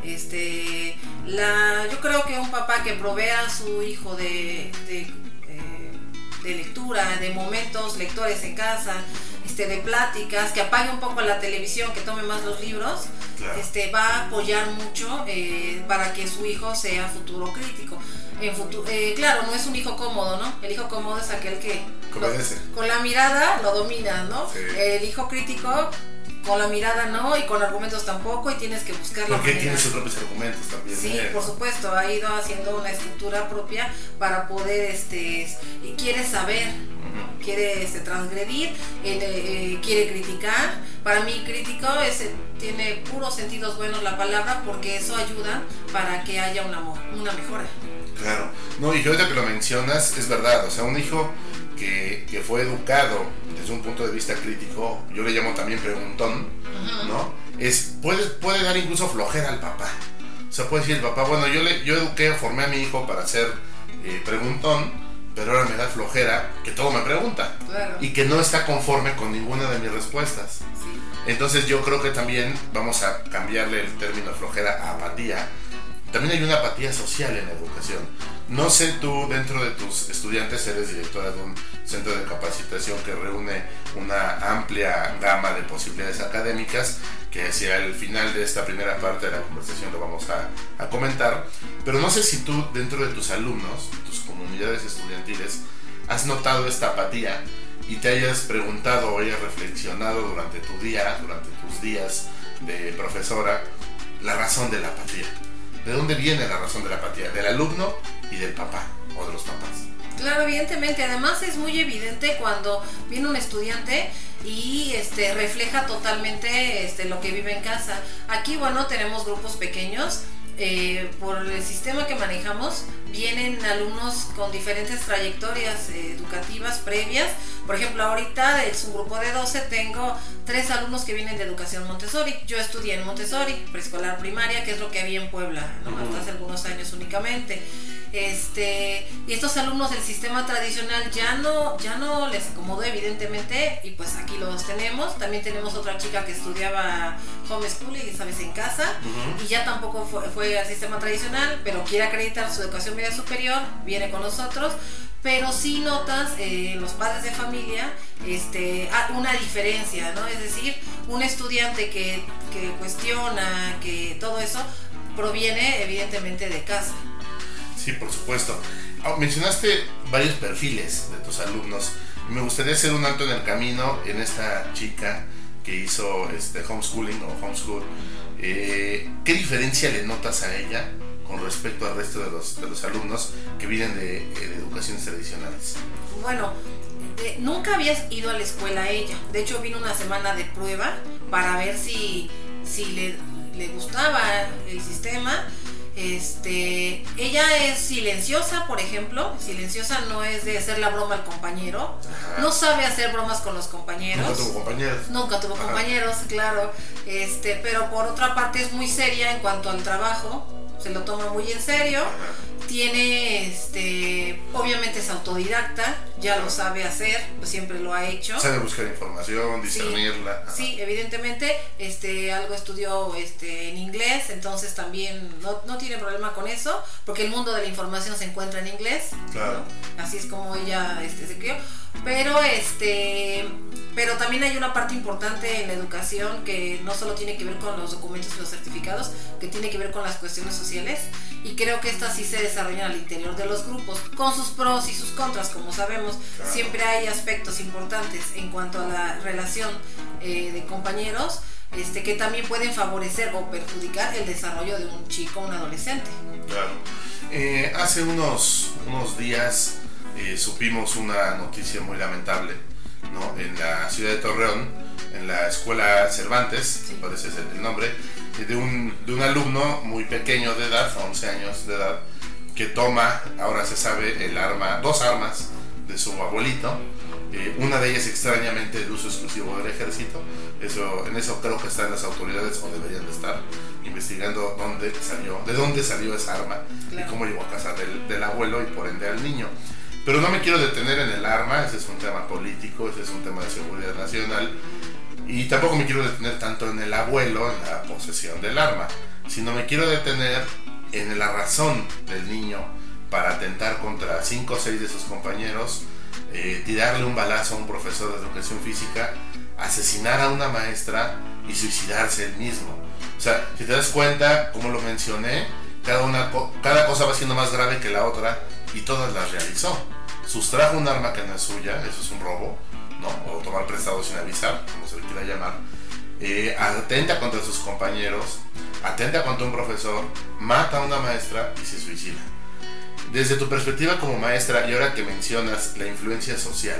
Este, la, yo creo que un papá que provea a su hijo de, de, eh, de lectura, de momentos lectores en casa, este, de pláticas, que apague un poco la televisión, que tome más los libros, claro. este, va a apoyar mucho eh, para que su hijo sea futuro crítico. En futuro, eh, claro, no es un hijo cómodo, ¿no? El hijo cómodo es aquel que lo, con la mirada lo domina, ¿no? Sí. El hijo crítico con la mirada no, y con argumentos tampoco, y tienes que buscar la Porque tiene sus propios argumentos también. Sí, ¿eh? Por supuesto, ha ido haciendo una estructura propia para poder, este, quiere saber, uh-huh. quiere este, transgredir, eh, eh, quiere criticar. Para mí crítico es, tiene puros sentidos buenos la palabra, porque eso ayuda para que haya una, una mejora. Claro. No, y ahorita que lo mencionas, es verdad. O sea, un hijo que, que fue educado desde un punto de vista crítico, yo le llamo también preguntón, uh-huh. ¿no? Es, puede, puede dar incluso flojera al papá. O sea, puede decir el papá, bueno, yo, le, yo eduqué, formé a mi hijo para ser eh, preguntón, pero ahora me da flojera que todo me pregunta. Claro. Y que no está conforme con ninguna de mis respuestas. Sí. Entonces yo creo que también vamos a cambiarle el término flojera a apatía. También hay una apatía social en la educación. No sé, tú dentro de tus estudiantes eres directora de un centro de capacitación que reúne una amplia gama de posibilidades académicas, que hacia el final de esta primera parte de la conversación lo vamos a, a comentar. Pero no sé si tú dentro de tus alumnos, tus comunidades estudiantiles, has notado esta apatía y te hayas preguntado o hayas reflexionado durante tu día, durante tus días de profesora, la razón de la apatía. ¿De dónde viene la razón de la apatía? ¿Del alumno y del papá o de los papás? Claro, evidentemente. Además es muy evidente cuando viene un estudiante y este, refleja totalmente este, lo que vive en casa. Aquí, bueno, tenemos grupos pequeños. Eh, por el sistema que manejamos vienen alumnos con diferentes trayectorias eh, educativas previas. Por ejemplo, ahorita es un grupo de doce, tengo tres alumnos que vienen de educación Montessori. Yo estudié en Montessori, preescolar primaria, que es lo que había en Puebla, ¿no? Uh-huh. Hasta hace algunos años únicamente. Este, y estos alumnos del sistema tradicional ya no, ya no les acomodó evidentemente, y pues aquí los tenemos. También tenemos otra chica que estudiaba homeschooling, sabes, en casa, uh-huh. y ya tampoco fue, fue al sistema tradicional, pero quiere acreditar su educación media superior, viene con nosotros. Pero sí notas eh, los padres de familia este, una diferencia, ¿no? Es decir, un estudiante que, que cuestiona, que todo eso proviene evidentemente de casa. Sí, por supuesto. Oh, mencionaste varios perfiles de tus alumnos. Me gustaría hacer un alto en el camino en esta chica que hizo este homeschooling o homeschool. Eh, ¿Qué diferencia le notas a ella con respecto al resto de los, de los alumnos que vienen de, de educaciones tradicionales? Bueno, eh, nunca habías ido a la escuela ella. De hecho, vino una semana de prueba para ver si, si le, le gustaba el sistema. Este, ella es silenciosa, por ejemplo. Silenciosa no es de hacer la broma al compañero. Ajá. No sabe hacer bromas con los compañeros. Nunca tuvo compañeros. Nunca tuvo Ajá. compañeros, claro. Este, pero por otra parte es muy seria en cuanto al trabajo. Se lo toma muy en serio. Ajá. Tiene, este, obviamente es autodidacta, ya lo sabe hacer, pues siempre lo ha hecho. Sabe buscar información, discernirla. Sí, sí, evidentemente, este, algo estudió, este, en inglés, entonces también no, no tiene problema con eso, porque el mundo de la información se encuentra en inglés. Claro. ¿No? Así es como ella, este, se crió. Pero, este, pero también hay una parte importante en la educación que no solo tiene que ver con los documentos y los certificados, que tiene que ver con las cuestiones sociales, y creo que estas sí se desarrollan al interior de los grupos, con sus pros y sus contras, como sabemos. Claro. Siempre hay aspectos importantes en cuanto a la relación eh, de compañeros, este, que también pueden favorecer o perjudicar el desarrollo de un chico o un adolescente. Claro. Eh, hace unos, unos días eh, supimos una noticia muy lamentable, ¿no? En la ciudad de Torreón, en la escuela Cervantes, sí. me parece ser el nombre, de un, de un alumno muy pequeño de edad, once años de edad, que toma, ahora se sabe, el arma, dos armas de su abuelito, eh, una de ellas extrañamente de uso exclusivo del ejército. Eso, en eso creo que están las autoridades, o deberían de estar, investigando dónde salió, de dónde salió esa arma, claro. y cómo llegó a casa del, del abuelo y por ende al niño. Pero no me quiero detener en el arma, ese es un tema político, ese es un tema de seguridad nacional, y tampoco me quiero detener tanto en el abuelo, en la posesión del arma, sino me quiero detener en la razón del niño para atentar contra cinco o seis de sus compañeros, eh, tirarle un balazo a un profesor de educación física, asesinar a una maestra y suicidarse él mismo. O sea, si te das cuenta, como lo mencioné, cada, una, cada cosa va siendo más grave que la otra y todas las realizó. Sustrajo un arma que no es suya, eso es un robo, ¿no? O tomar prestado sin avisar, como se le quiera llamar. Eh, atenta contra sus compañeros, atenta contra un profesor, mata a una maestra y se suicida. Desde tu perspectiva como maestra, y ahora que mencionas la influencia social,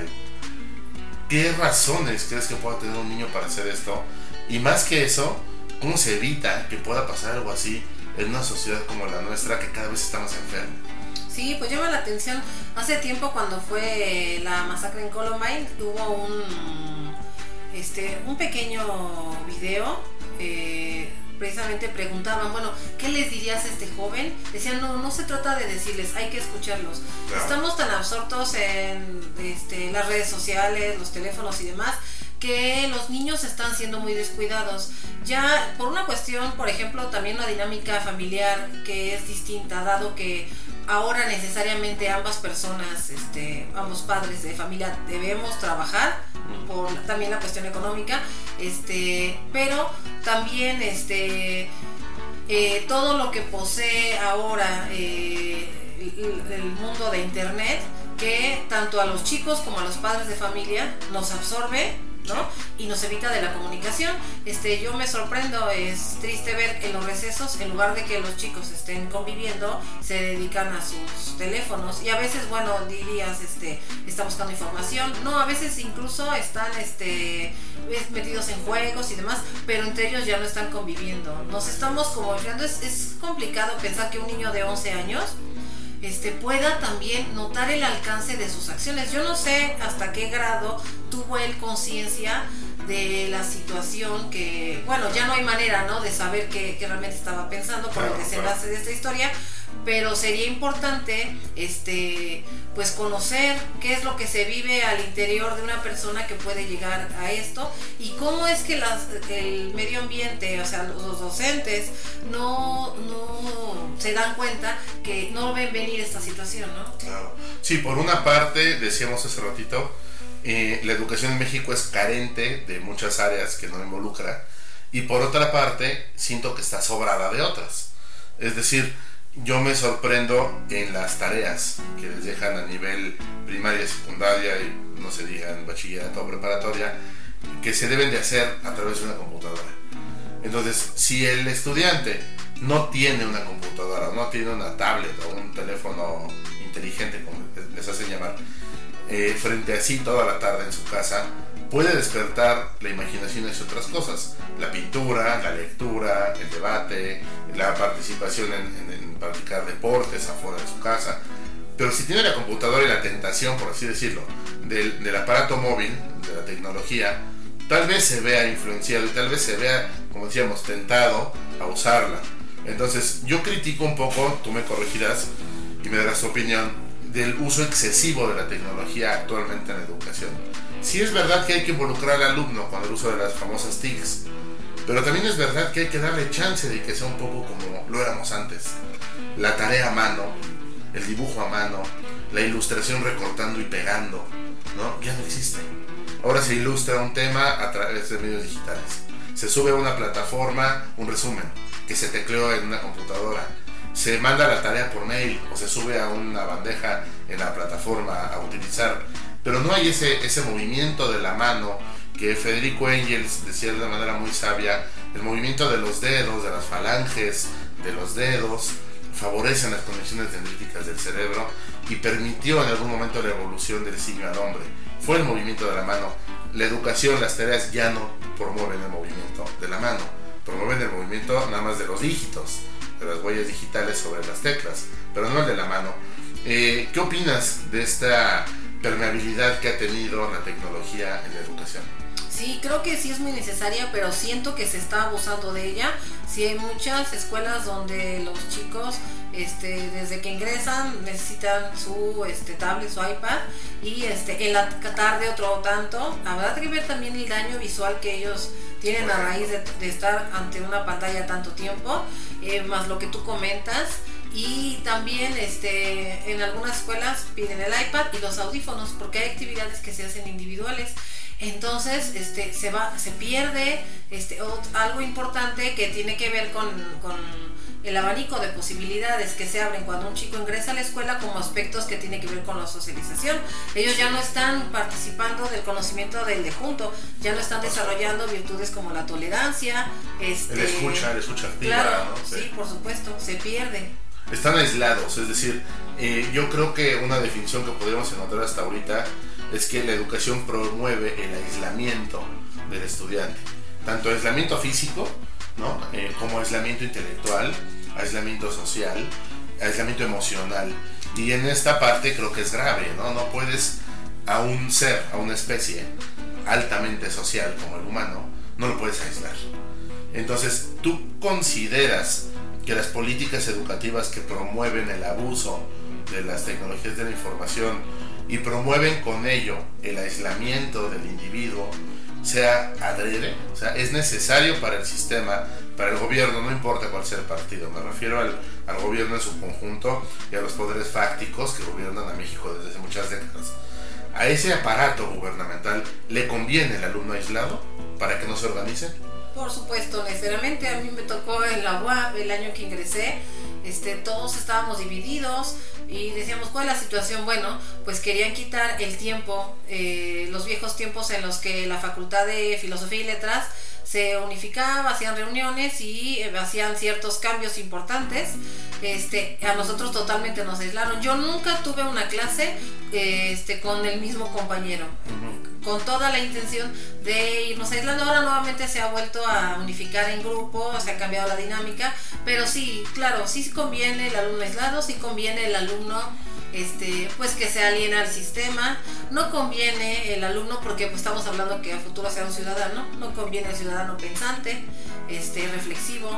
¿qué razones crees que pueda tener un niño para hacer esto? Y más que eso, ¿cómo se evita que pueda pasar algo así en una sociedad como la nuestra, que cada vez está más enferma? Sí, pues llama la atención. Hace tiempo, cuando fue la masacre en Columbine, hubo un este un pequeño video. Eh, precisamente preguntaban, bueno, ¿qué les dirías a este joven? Decían, no, no se trata de decirles, hay que escucharlos. Claro. Estamos tan absortos en este, las redes sociales, los teléfonos y demás, que los niños están siendo muy descuidados. Ya por una cuestión, por ejemplo, también la dinámica familiar, que es distinta, dado que ahora necesariamente ambas personas, este, ambos padres de familia debemos trabajar por también la cuestión económica, este, pero también este, eh, todo lo que posee ahora eh, el, el mundo de internet, que tanto a los chicos como a los padres de familia nos absorbe, ¿no? Y nos evita de la comunicación. Este, yo me sorprendo, es triste ver en los recesos, en lugar de que los chicos estén conviviendo, se dedican a sus teléfonos, y a veces, bueno, dirías, este, está buscando información, no, a veces incluso están este, metidos en juegos y demás, pero entre ellos ya no están conviviendo. Nos estamos como enfriando. Es, es complicado pensar que un niño de once años Este, pueda también notar el alcance de sus acciones. Yo no sé hasta qué grado tuvo él conciencia de la situación, que, bueno, ya no hay manera, ¿no?, de saber qué, qué realmente estaba pensando por el desenlace de esta historia, pero sería importante este, pues conocer qué es lo que se vive al interior de una persona que puede llegar a esto, y cómo es que las, el medio ambiente, o sea, los, los docentes no, no se dan cuenta que no ven venir esta situación, ¿no? Claro. Sí, por una parte, decíamos hace ratito, eh, la educación en México es carente de muchas áreas que no involucra, y por otra parte, siento que está sobrada de otras. Es decir, yo me sorprendo en las tareas que les dejan a nivel primaria, secundaria y no se diga en bachillerato o preparatoria, que se deben de hacer a través de una computadora. Entonces, si el estudiante no tiene una computadora, no tiene una tablet o un teléfono inteligente, como les hacen llamar, eh, frente a sí toda la tarde en su casa, puede despertar la imaginación hacia otras cosas: la pintura, la lectura, el debate, la participación en, en, en practicar deportes afuera de su casa. Pero si tiene la computadora y la tentación, por así decirlo, del, del aparato móvil, de la tecnología, tal vez se vea influenciado y tal vez se vea, como decíamos, tentado a usarla. Entonces yo critico un poco, tú me corregirás y me darás tu opinión, del uso excesivo de la tecnología actualmente en la educación. Sí es verdad que hay que involucrar al alumno con el uso de las famosas T I Cs, pero también es verdad que hay que darle chance de que sea un poco como lo éramos antes. La tarea a mano, el dibujo a mano, la ilustración recortando y pegando, ¿no? Ya no existe. Ahora se ilustra un tema a través de medios digitales. Se sube a una plataforma un resumen que se tecleó en una computadora. Se manda la tarea por mail o se sube a una bandeja en la plataforma a utilizar. Pero no hay ese, ese movimiento de la mano que Federico Engels decía de una manera muy sabia. El movimiento de los dedos, de las falanges, de los dedos, favorecen las conexiones dendríticas del cerebro y permitió en algún momento la evolución del simio al hombre. Fue el movimiento de la mano. La educación, las tareas ya no promueven el movimiento de la mano, promueven el movimiento nada más de los dígitos, de las huellas digitales sobre las teclas, pero no el de la mano. Eh, ¿Qué opinas de esta permeabilidad que ha tenido la tecnología en la educación? Sí, creo que sí es muy necesaria, pero siento que se está abusando de ella. Sí, hay muchas escuelas donde los chicos este, desde que ingresan necesitan su este, tablet, su iPad, y este, en la tarde otro tanto. Habrá que ver también el daño visual que ellos tienen a raíz de, de estar ante una pantalla tanto tiempo, eh, más lo que tú comentas. Y también este, en algunas escuelas piden el iPad y los audífonos, porque hay actividades que se hacen individuales. Entonces este, se va, se pierde este, algo importante que tiene que ver con, con el abanico de posibilidades que se abren cuando un chico ingresa a la escuela, como aspectos que tienen que ver con la socialización. Ellos ya no están participando del conocimiento del de junto, ya no están desarrollando virtudes como la tolerancia, este, el escucha, el escucha activa, claro, ¿no? Sí. Sí, por supuesto, se pierde. Están aislados, es decir, eh, yo creo que una definición que podríamos encontrar hasta ahorita es que la educación promueve el aislamiento del estudiante, tanto aislamiento físico, ¿no? eh, como aislamiento intelectual, aislamiento social, aislamiento emocional. Y en esta parte creo que es grave, ¿no? No puedes a un ser, a una especie altamente social como el humano, no lo puedes aislar. Entonces, ¿tú consideras que las políticas educativas que promueven el abuso de las tecnologías de la información y promueven con ello el aislamiento del individuo sea adrede? O sea, es necesario para el sistema, para el gobierno, no importa cuál sea el partido, me refiero al, al gobierno en su conjunto y a los poderes fácticos que gobiernan a México desde hace muchas décadas. ¿A ese aparato gubernamental le conviene el alumno aislado para que no se organice? Por supuesto, necesariamente. A mí me tocó en la U A P el año que ingresé, este, todos estábamos divididos y decíamos, ¿cuál es la situación? Bueno, pues querían quitar el tiempo, eh, los viejos tiempos en los que la Facultad de Filosofía y Letras se unificaba, hacían reuniones y eh, hacían ciertos cambios importantes. Este, a nosotros totalmente nos aislaron. Yo nunca tuve una clase eh, este, con el mismo compañero, uh-huh. con toda la intención de irnos aislando. Ahora nuevamente se ha vuelto a unificar en grupo, se ha cambiado la dinámica, pero sí, claro, sí conviene el alumno aislado, sí conviene el alumno Este, pues que se aliena al sistema. No conviene el alumno porque pues, estamos hablando que a futuro sea un ciudadano. No conviene el ciudadano pensante, este, reflexivo,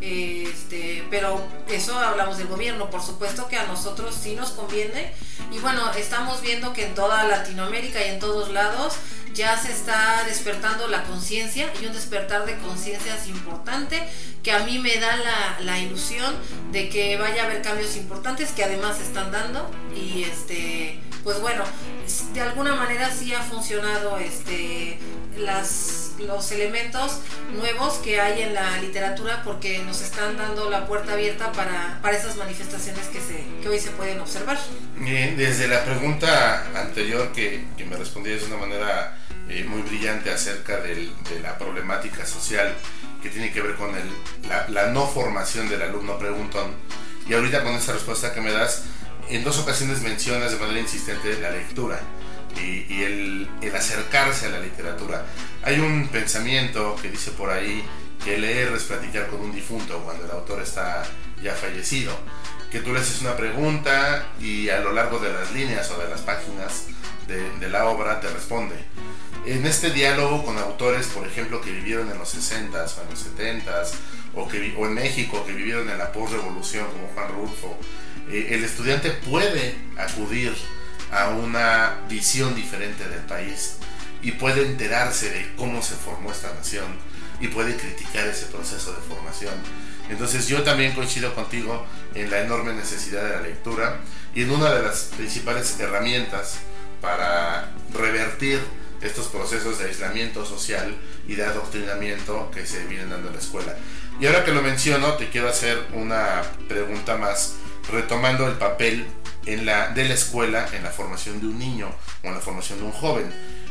este, pero eso hablamos del gobierno. Por supuesto que a nosotros sí nos conviene. Y bueno, estamos viendo que en toda Latinoamérica y en todos lados ya se está despertando la conciencia, y un despertar de conciencia es importante, que a mí me da la, la ilusión de que vaya a haber cambios importantes que además se están dando. Y este, pues bueno, de alguna manera sí ha funcionado este, las, los elementos nuevos que hay en la literatura, porque nos están dando la puerta abierta para, para esas manifestaciones que, se, que hoy se pueden observar. Bien, desde la pregunta anterior que, que me respondías de una manera Eh, muy brillante acerca del, de la problemática social que tiene que ver con el, la, la no formación del alumno preguntón, y ahorita con esta respuesta que me das, en dos ocasiones mencionas de manera insistente la lectura y, y el, el acercarse a la literatura. Hay un pensamiento que dice por ahí que leer es platicar con un difunto cuando el autor está ya fallecido, que tú le haces una pregunta y a lo largo de las líneas o de las páginas de, de la obra te responde. En este diálogo con autores, por ejemplo, que vivieron en los sesentas o en los setentas, o, que, o en México, que vivieron en la posrevolución, como Juan Rulfo, eh, el estudiante puede acudir a una visión diferente del país y puede enterarse de cómo se formó esta nación y puede criticar ese proceso de formación. Entonces yo también coincido contigo en la enorme necesidad de la lectura y en una de las principales herramientas para revertir estos procesos de aislamiento social y de adoctrinamiento que se vienen dando en la escuela. Y ahora que lo menciono, te quiero hacer una pregunta más, retomando el papel en la, de la escuela en la formación de un niño o en la formación de un joven.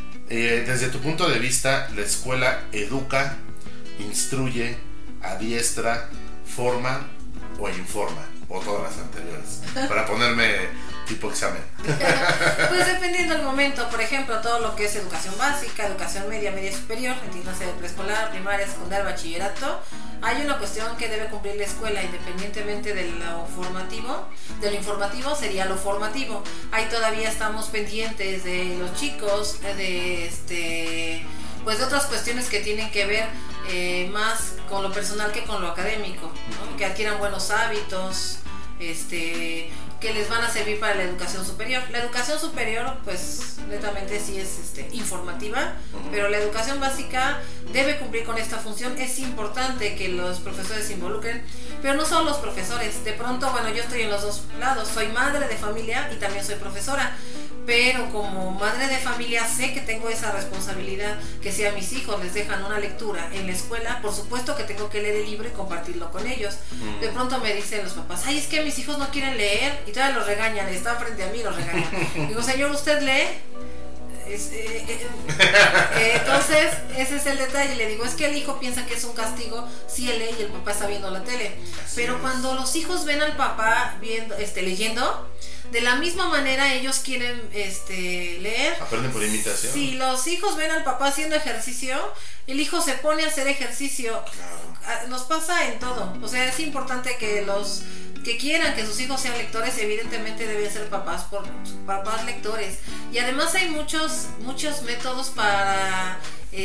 Eh, desde tu punto de vista, ¿la escuela educa, instruye, adiestra, forma o informa? O todas las anteriores, para ponerme tipo examen. Pues dependiendo del momento. Por ejemplo, todo lo que es educación básica, educación media, media superior, entiéndase de preescolar, primaria, secundaria, bachillerato, hay una cuestión que debe cumplir la escuela independientemente de lo formativo. De lo informativo sería lo formativo. Ahí todavía estamos pendientes de los chicos, de este... pues de otras cuestiones que tienen que ver eh, más con lo personal que con lo académico, ¿no? Que adquieran buenos hábitos, este, que les van a servir para la educación superior. La educación superior, pues, netamente sí es este, informativa, pero la educación básica debe cumplir con esta función. Es importante que los profesores se involucren, pero no solo los profesores. De pronto, bueno, yo estoy en los dos lados. Soy madre de familia y también soy profesora. Pero como madre de familia sé que tengo esa responsabilidad, que si a mis hijos les dejan una lectura en la escuela, por supuesto que tengo que leer el libro y compartirlo con ellos. Mm. De pronto me dicen los papás, ay, es que mis hijos no quieren leer, y todavía los regañan, están frente a mí y los regañan. Digo, señor, ¿usted lee? Es, eh, eh, eh, entonces ese es el detalle. Le digo, es que el hijo piensa que es un castigo si él lee y el papá está viendo la tele. Así pero es. Cuando los hijos ven al papá viendo, este, leyendo, de la misma manera ellos quieren este, leer. Aprenden por imitación. Si los hijos ven al papá haciendo ejercicio, el hijo se pone a hacer ejercicio. Claro. Nos pasa en todo. O sea, es importante que los que quieran que sus hijos sean lectores, evidentemente deben ser papás por papás lectores. Y además hay muchos muchos métodos para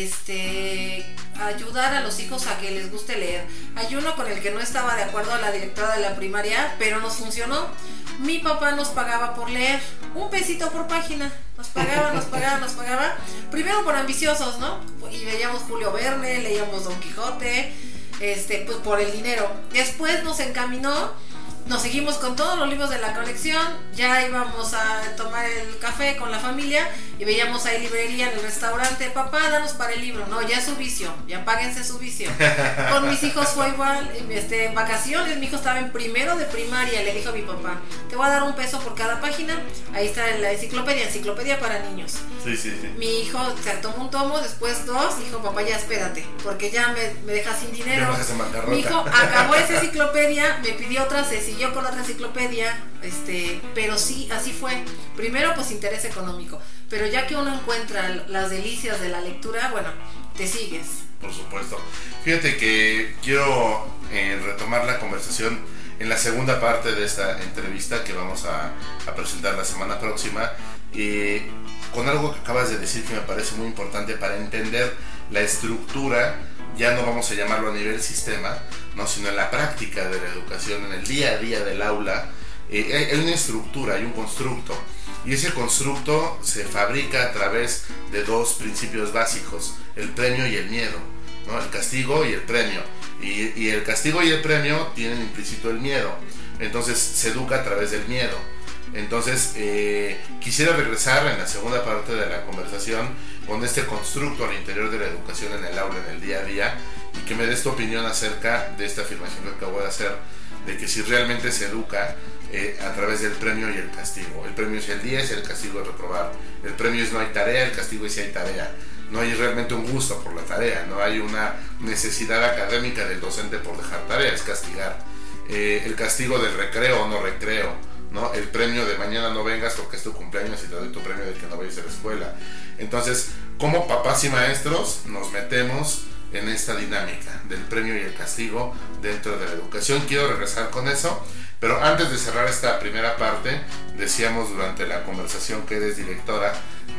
este ayudar a los hijos a que les guste leer. Hay uno con el que no estaba de acuerdo a la directora de la primaria, pero nos funcionó. Mi papá nos pagaba por leer, un pesito por página, nos pagaba, nos pagaba, nos pagaba, primero por ambiciosos, ¿no? Y veíamos Julio Verne, leíamos Don Quijote, este, pues por el dinero. Después nos encaminó, nos seguimos con todos los libros de la colección, ya íbamos a tomar el café con la familia y veíamos ahí librería en el restaurante. Papá, danos para el libro. No, ya es su vicio, ya páguense su vicio. Con mis hijos fue igual, este, en vacaciones mi hijo estaba en primero de primaria, le dijo a mi papá, te voy a dar un peso por cada página, ahí está la enciclopedia, enciclopedia para niños. Sí, sí, sí. Mi hijo se tomó un tomo, después dos, dijo, papá, ya espérate, porque ya me, me dejas sin dinero. Mi hijo acabó esa enciclopedia, me pidió otra, se siguió con otra enciclopedia, este, pero sí, así fue. Primero, pues interés económico, pero ya que uno encuentra las delicias de la lectura, bueno, te sigues. Por supuesto. Fíjate que quiero eh, retomar la conversación en la segunda parte de esta entrevista que vamos a, a presentar la semana próxima, eh, con algo que acabas de decir que me parece muy importante para entender la estructura. Ya no vamos a llamarlo a nivel sistema, ¿no? Sino en la práctica de la educación, en el día a día del aula. Eh, hay una estructura, hay un constructo, y ese constructo se fabrica a través de dos principios básicos, el premio y el miedo, ¿no? El castigo y el premio, y, y el castigo y el premio tienen implícito el miedo, entonces se educa a través del miedo. Entonces eh, quisiera regresar en la segunda parte de la conversación con este constructo al interior de la educación en el aula, en el día a día, y que me des tu opinión acerca de esta afirmación que acabo de hacer, de que si realmente se educa eh, a través del premio y el castigo. El premio es el diez, el castigo es reprobar. El premio es no hay tarea, el castigo es si hay tarea. No hay realmente un gusto por la tarea, no hay una necesidad académica del docente por dejar tarea, es castigar. Eh, el castigo del recreo o no recreo, ¿no? El premio de mañana no vengas porque es tu cumpleaños y te doy tu premio de que no vayas a la escuela. Entonces, como papás y maestros nos metemos en esta dinámica del premio y el castigo dentro de la educación. Quiero regresar con eso, pero antes de cerrar esta primera parte, decíamos durante la conversación que eres directora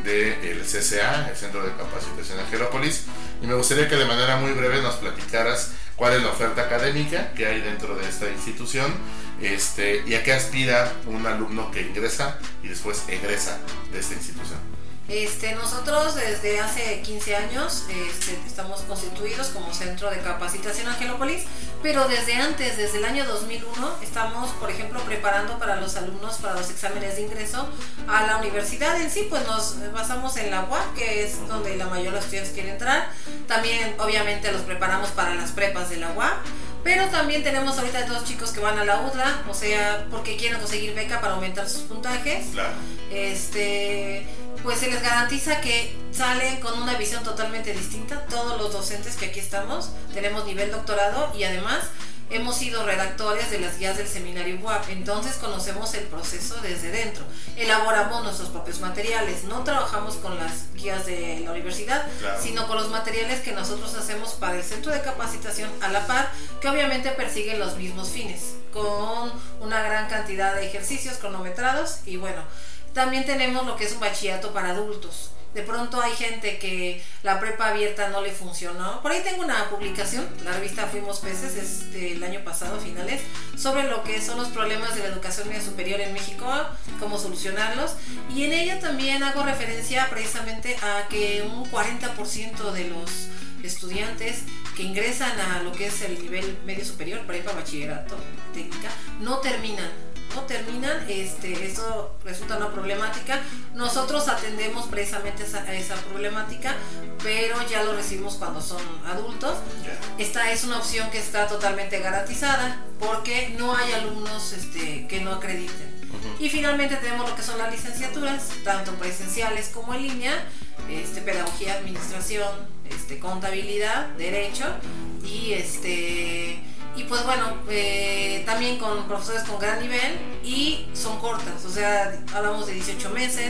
del C C A, el Centro de Capacitación Angelópolis, y me gustaría que de manera muy breve nos platicaras cuál es la oferta académica que hay dentro de esta institución, este, y a qué aspira un alumno que ingresa y después egresa de esta institución. Este, nosotros desde hace quince años este, estamos constituidos como Centro de Capacitación Angelópolis, pero desde antes, desde el año dos mil uno, estamos, por ejemplo, preparando para los alumnos para los exámenes de ingreso a la universidad. En sí, pues nos basamos en la U A P, que es donde la mayoría de los estudiantes quieren entrar. También, obviamente, los preparamos para las prepas de la U A P. Pero también tenemos ahorita dos chicos que van a la U D L A, o sea, porque quieren conseguir beca para aumentar sus puntajes. Claro. Este, pues se les garantiza que salen con una visión totalmente distinta. Todos los docentes que aquí estamos tenemos nivel doctorado y además hemos sido redactores de las guías del seminario U A P, entonces conocemos el proceso desde dentro. Elaboramos nuestros propios materiales, no trabajamos con las guías de la universidad, claro, sino con los materiales que nosotros hacemos para el centro de capacitación a la par, que obviamente persiguen los mismos fines, con una gran cantidad de ejercicios cronometrados. Y bueno, también tenemos lo que es un bachillerato para adultos. De pronto hay gente que la prepa abierta no le funcionó. Por ahí tengo una publicación, la revista Fuimos Peces, es del año pasado, finales, sobre lo que son los problemas de la educación media superior en México, cómo solucionarlos. Y en ella también hago referencia precisamente a que un cuarenta por ciento de los estudiantes que ingresan a lo que es el nivel medio superior, prepa, bachillerato, técnica, no terminan. no terminan, este, eso resulta una problemática. Nosotros atendemos precisamente esa, esa problemática, pero ya lo recibimos cuando son adultos. Esta es una opción que está totalmente garantizada porque no hay alumnos este, que no acrediten. Uh-huh. Y finalmente tenemos lo que son las licenciaturas, tanto presenciales como en línea, este, pedagogía, administración, este, contabilidad, derecho y este... Y pues bueno, eh, también con profesores con gran nivel y son cortas, o sea, hablamos de dieciocho meses,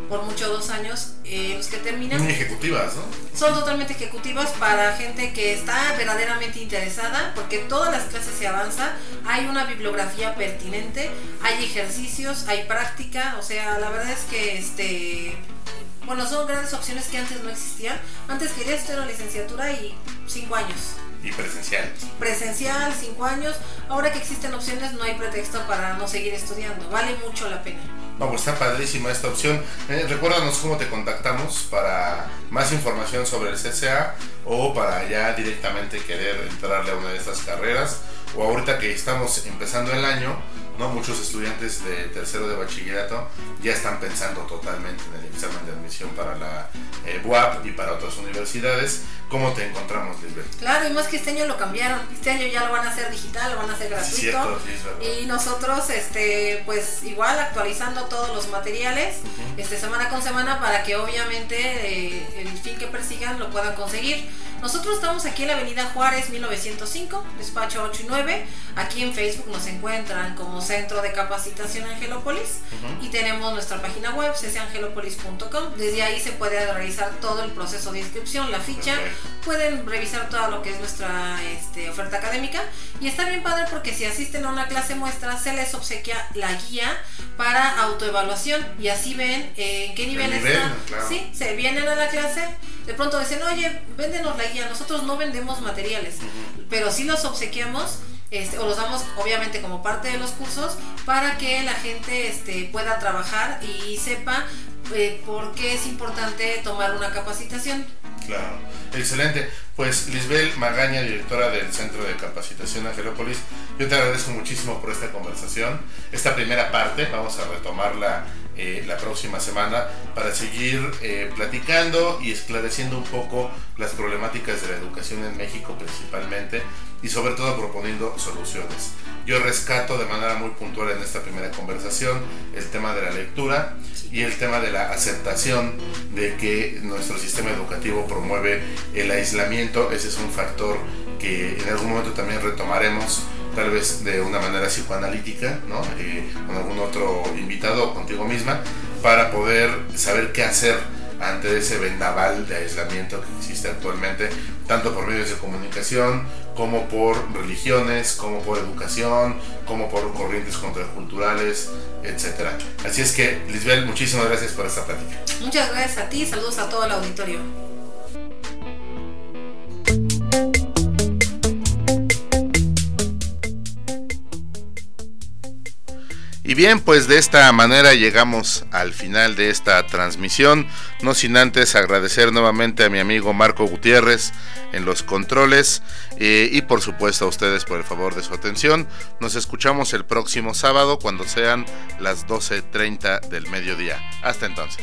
por mucho dos años, eh, los que terminan. Muy ejecutivas, ¿no? Son totalmente ejecutivas para gente que está verdaderamente interesada, porque todas las clases se avanza, hay una bibliografía pertinente, hay ejercicios, hay práctica, o sea, la verdad es que este... Bueno, son grandes opciones que antes no existían. Antes querías estudiar una licenciatura y cinco años. Y presencial. Presencial, cinco años. Ahora que existen opciones, no hay pretexto para no seguir estudiando. Vale mucho la pena. No, pues está padrísima esta opción. Eh, recuérdanos cómo te contactamos para más información sobre el C C A o para ya directamente querer entrarle a una de estas carreras. O ahorita que estamos empezando el año, ¿no? Muchos estudiantes de tercero de bachillerato ya están pensando totalmente en el examen de admisión para la eh, B U A P y para otras universidades. ¿Cómo te encontramos, Lisbeth? Claro, y más que este año lo cambiaron. Este año ya lo van a hacer digital, lo van a hacer gratuito. Sí, cierto, sí, es verdad. Y nosotros, este, pues igual actualizando todos los materiales, uh-huh. este, semana con semana, para que obviamente eh, el fin que persigan lo puedan conseguir. Nosotros estamos aquí en la avenida Juárez mil novecientos cinco, despacho ocho y nueve. Aquí en Facebook nos encuentran como Centro de Capacitación Angelópolis, uh-huh. y tenemos nuestra página web, c c angelopolis punto com. Desde ahí se puede realizar todo el proceso de inscripción, la ficha, okay. Pueden revisar todo lo que es nuestra este, oferta académica, y está bien padre porque si asisten a una clase muestra se les obsequia la guía para autoevaluación y así ven eh, en qué nivel, nivel están. Claro. Sí, se vienen a la clase, de pronto dicen, oye, véndenos la guía. Nosotros no vendemos materiales, uh-huh. pero sí los obsequiamos. Este, o los damos obviamente como parte de los cursos para que la gente este, pueda trabajar y sepa eh, por qué es importante tomar una capacitación. Claro, excelente. Pues Lisbeth Magaña, directora del Centro de Capacitación Angelópolis, yo te agradezco muchísimo por esta conversación. Esta primera parte vamos a retomarla eh, la próxima semana para seguir eh, platicando y esclareciendo un poco las problemáticas de la educación en México principalmente, y sobre todo proponiendo soluciones. Yo rescato de manera muy puntual en esta primera conversación el tema de la lectura y el tema de la aceptación de que nuestro sistema educativo promueve el aislamiento. Ese es un factor que en algún momento también retomaremos, tal vez de una manera psicoanalítica, ¿no? Eh, con algún otro invitado o contigo misma, para poder saber qué hacer ante ese vendaval de aislamiento que existe actualmente, tanto por medios de comunicación, como por religiones, como por educación, como por corrientes contraculturales, etcétera. Así es que, Lisbeth, muchísimas gracias por esta plática. Muchas gracias a ti, saludos a todo el auditorio. Y bien, pues de esta manera llegamos al final de esta transmisión, no sin antes agradecer nuevamente a mi amigo Marco Gutiérrez en los controles eh, y por supuesto a ustedes por el favor de su atención. Nos escuchamos el próximo sábado cuando sean las doce treinta del mediodía. Hasta entonces.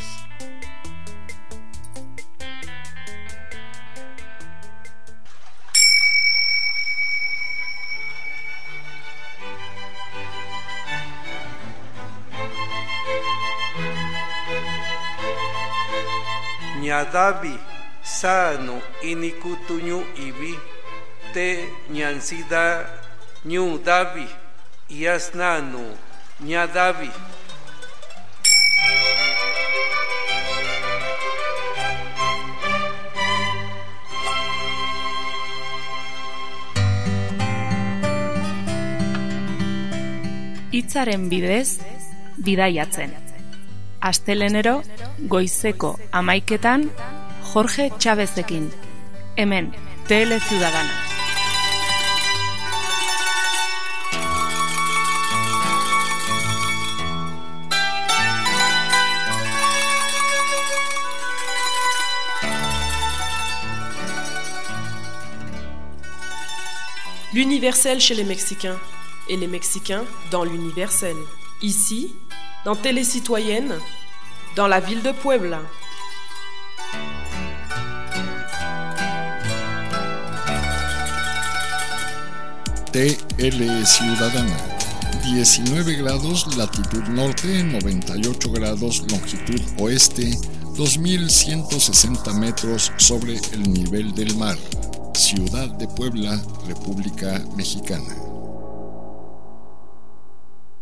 Ñadavi sano inikutuñu ibi te ñansida ñu davi yasnanu ñadavi. Hitzaren bidez bidaiatzen. Astelenero goizeko hamaiketan Jorge Chavezekin. Hemen, Tele Ciudadana. L'universel chez les Mexicains et les Mexicains dans l'universel. Ici, dans Télé Citoyenne, dans la ville de Puebla. T L Ciudadana, diecinueve grados latitud norte, noventa y ocho grados longitud oeste, dos mil ciento sesenta metros sobre el nivel del mar. Ciudad de Puebla, República Mexicana.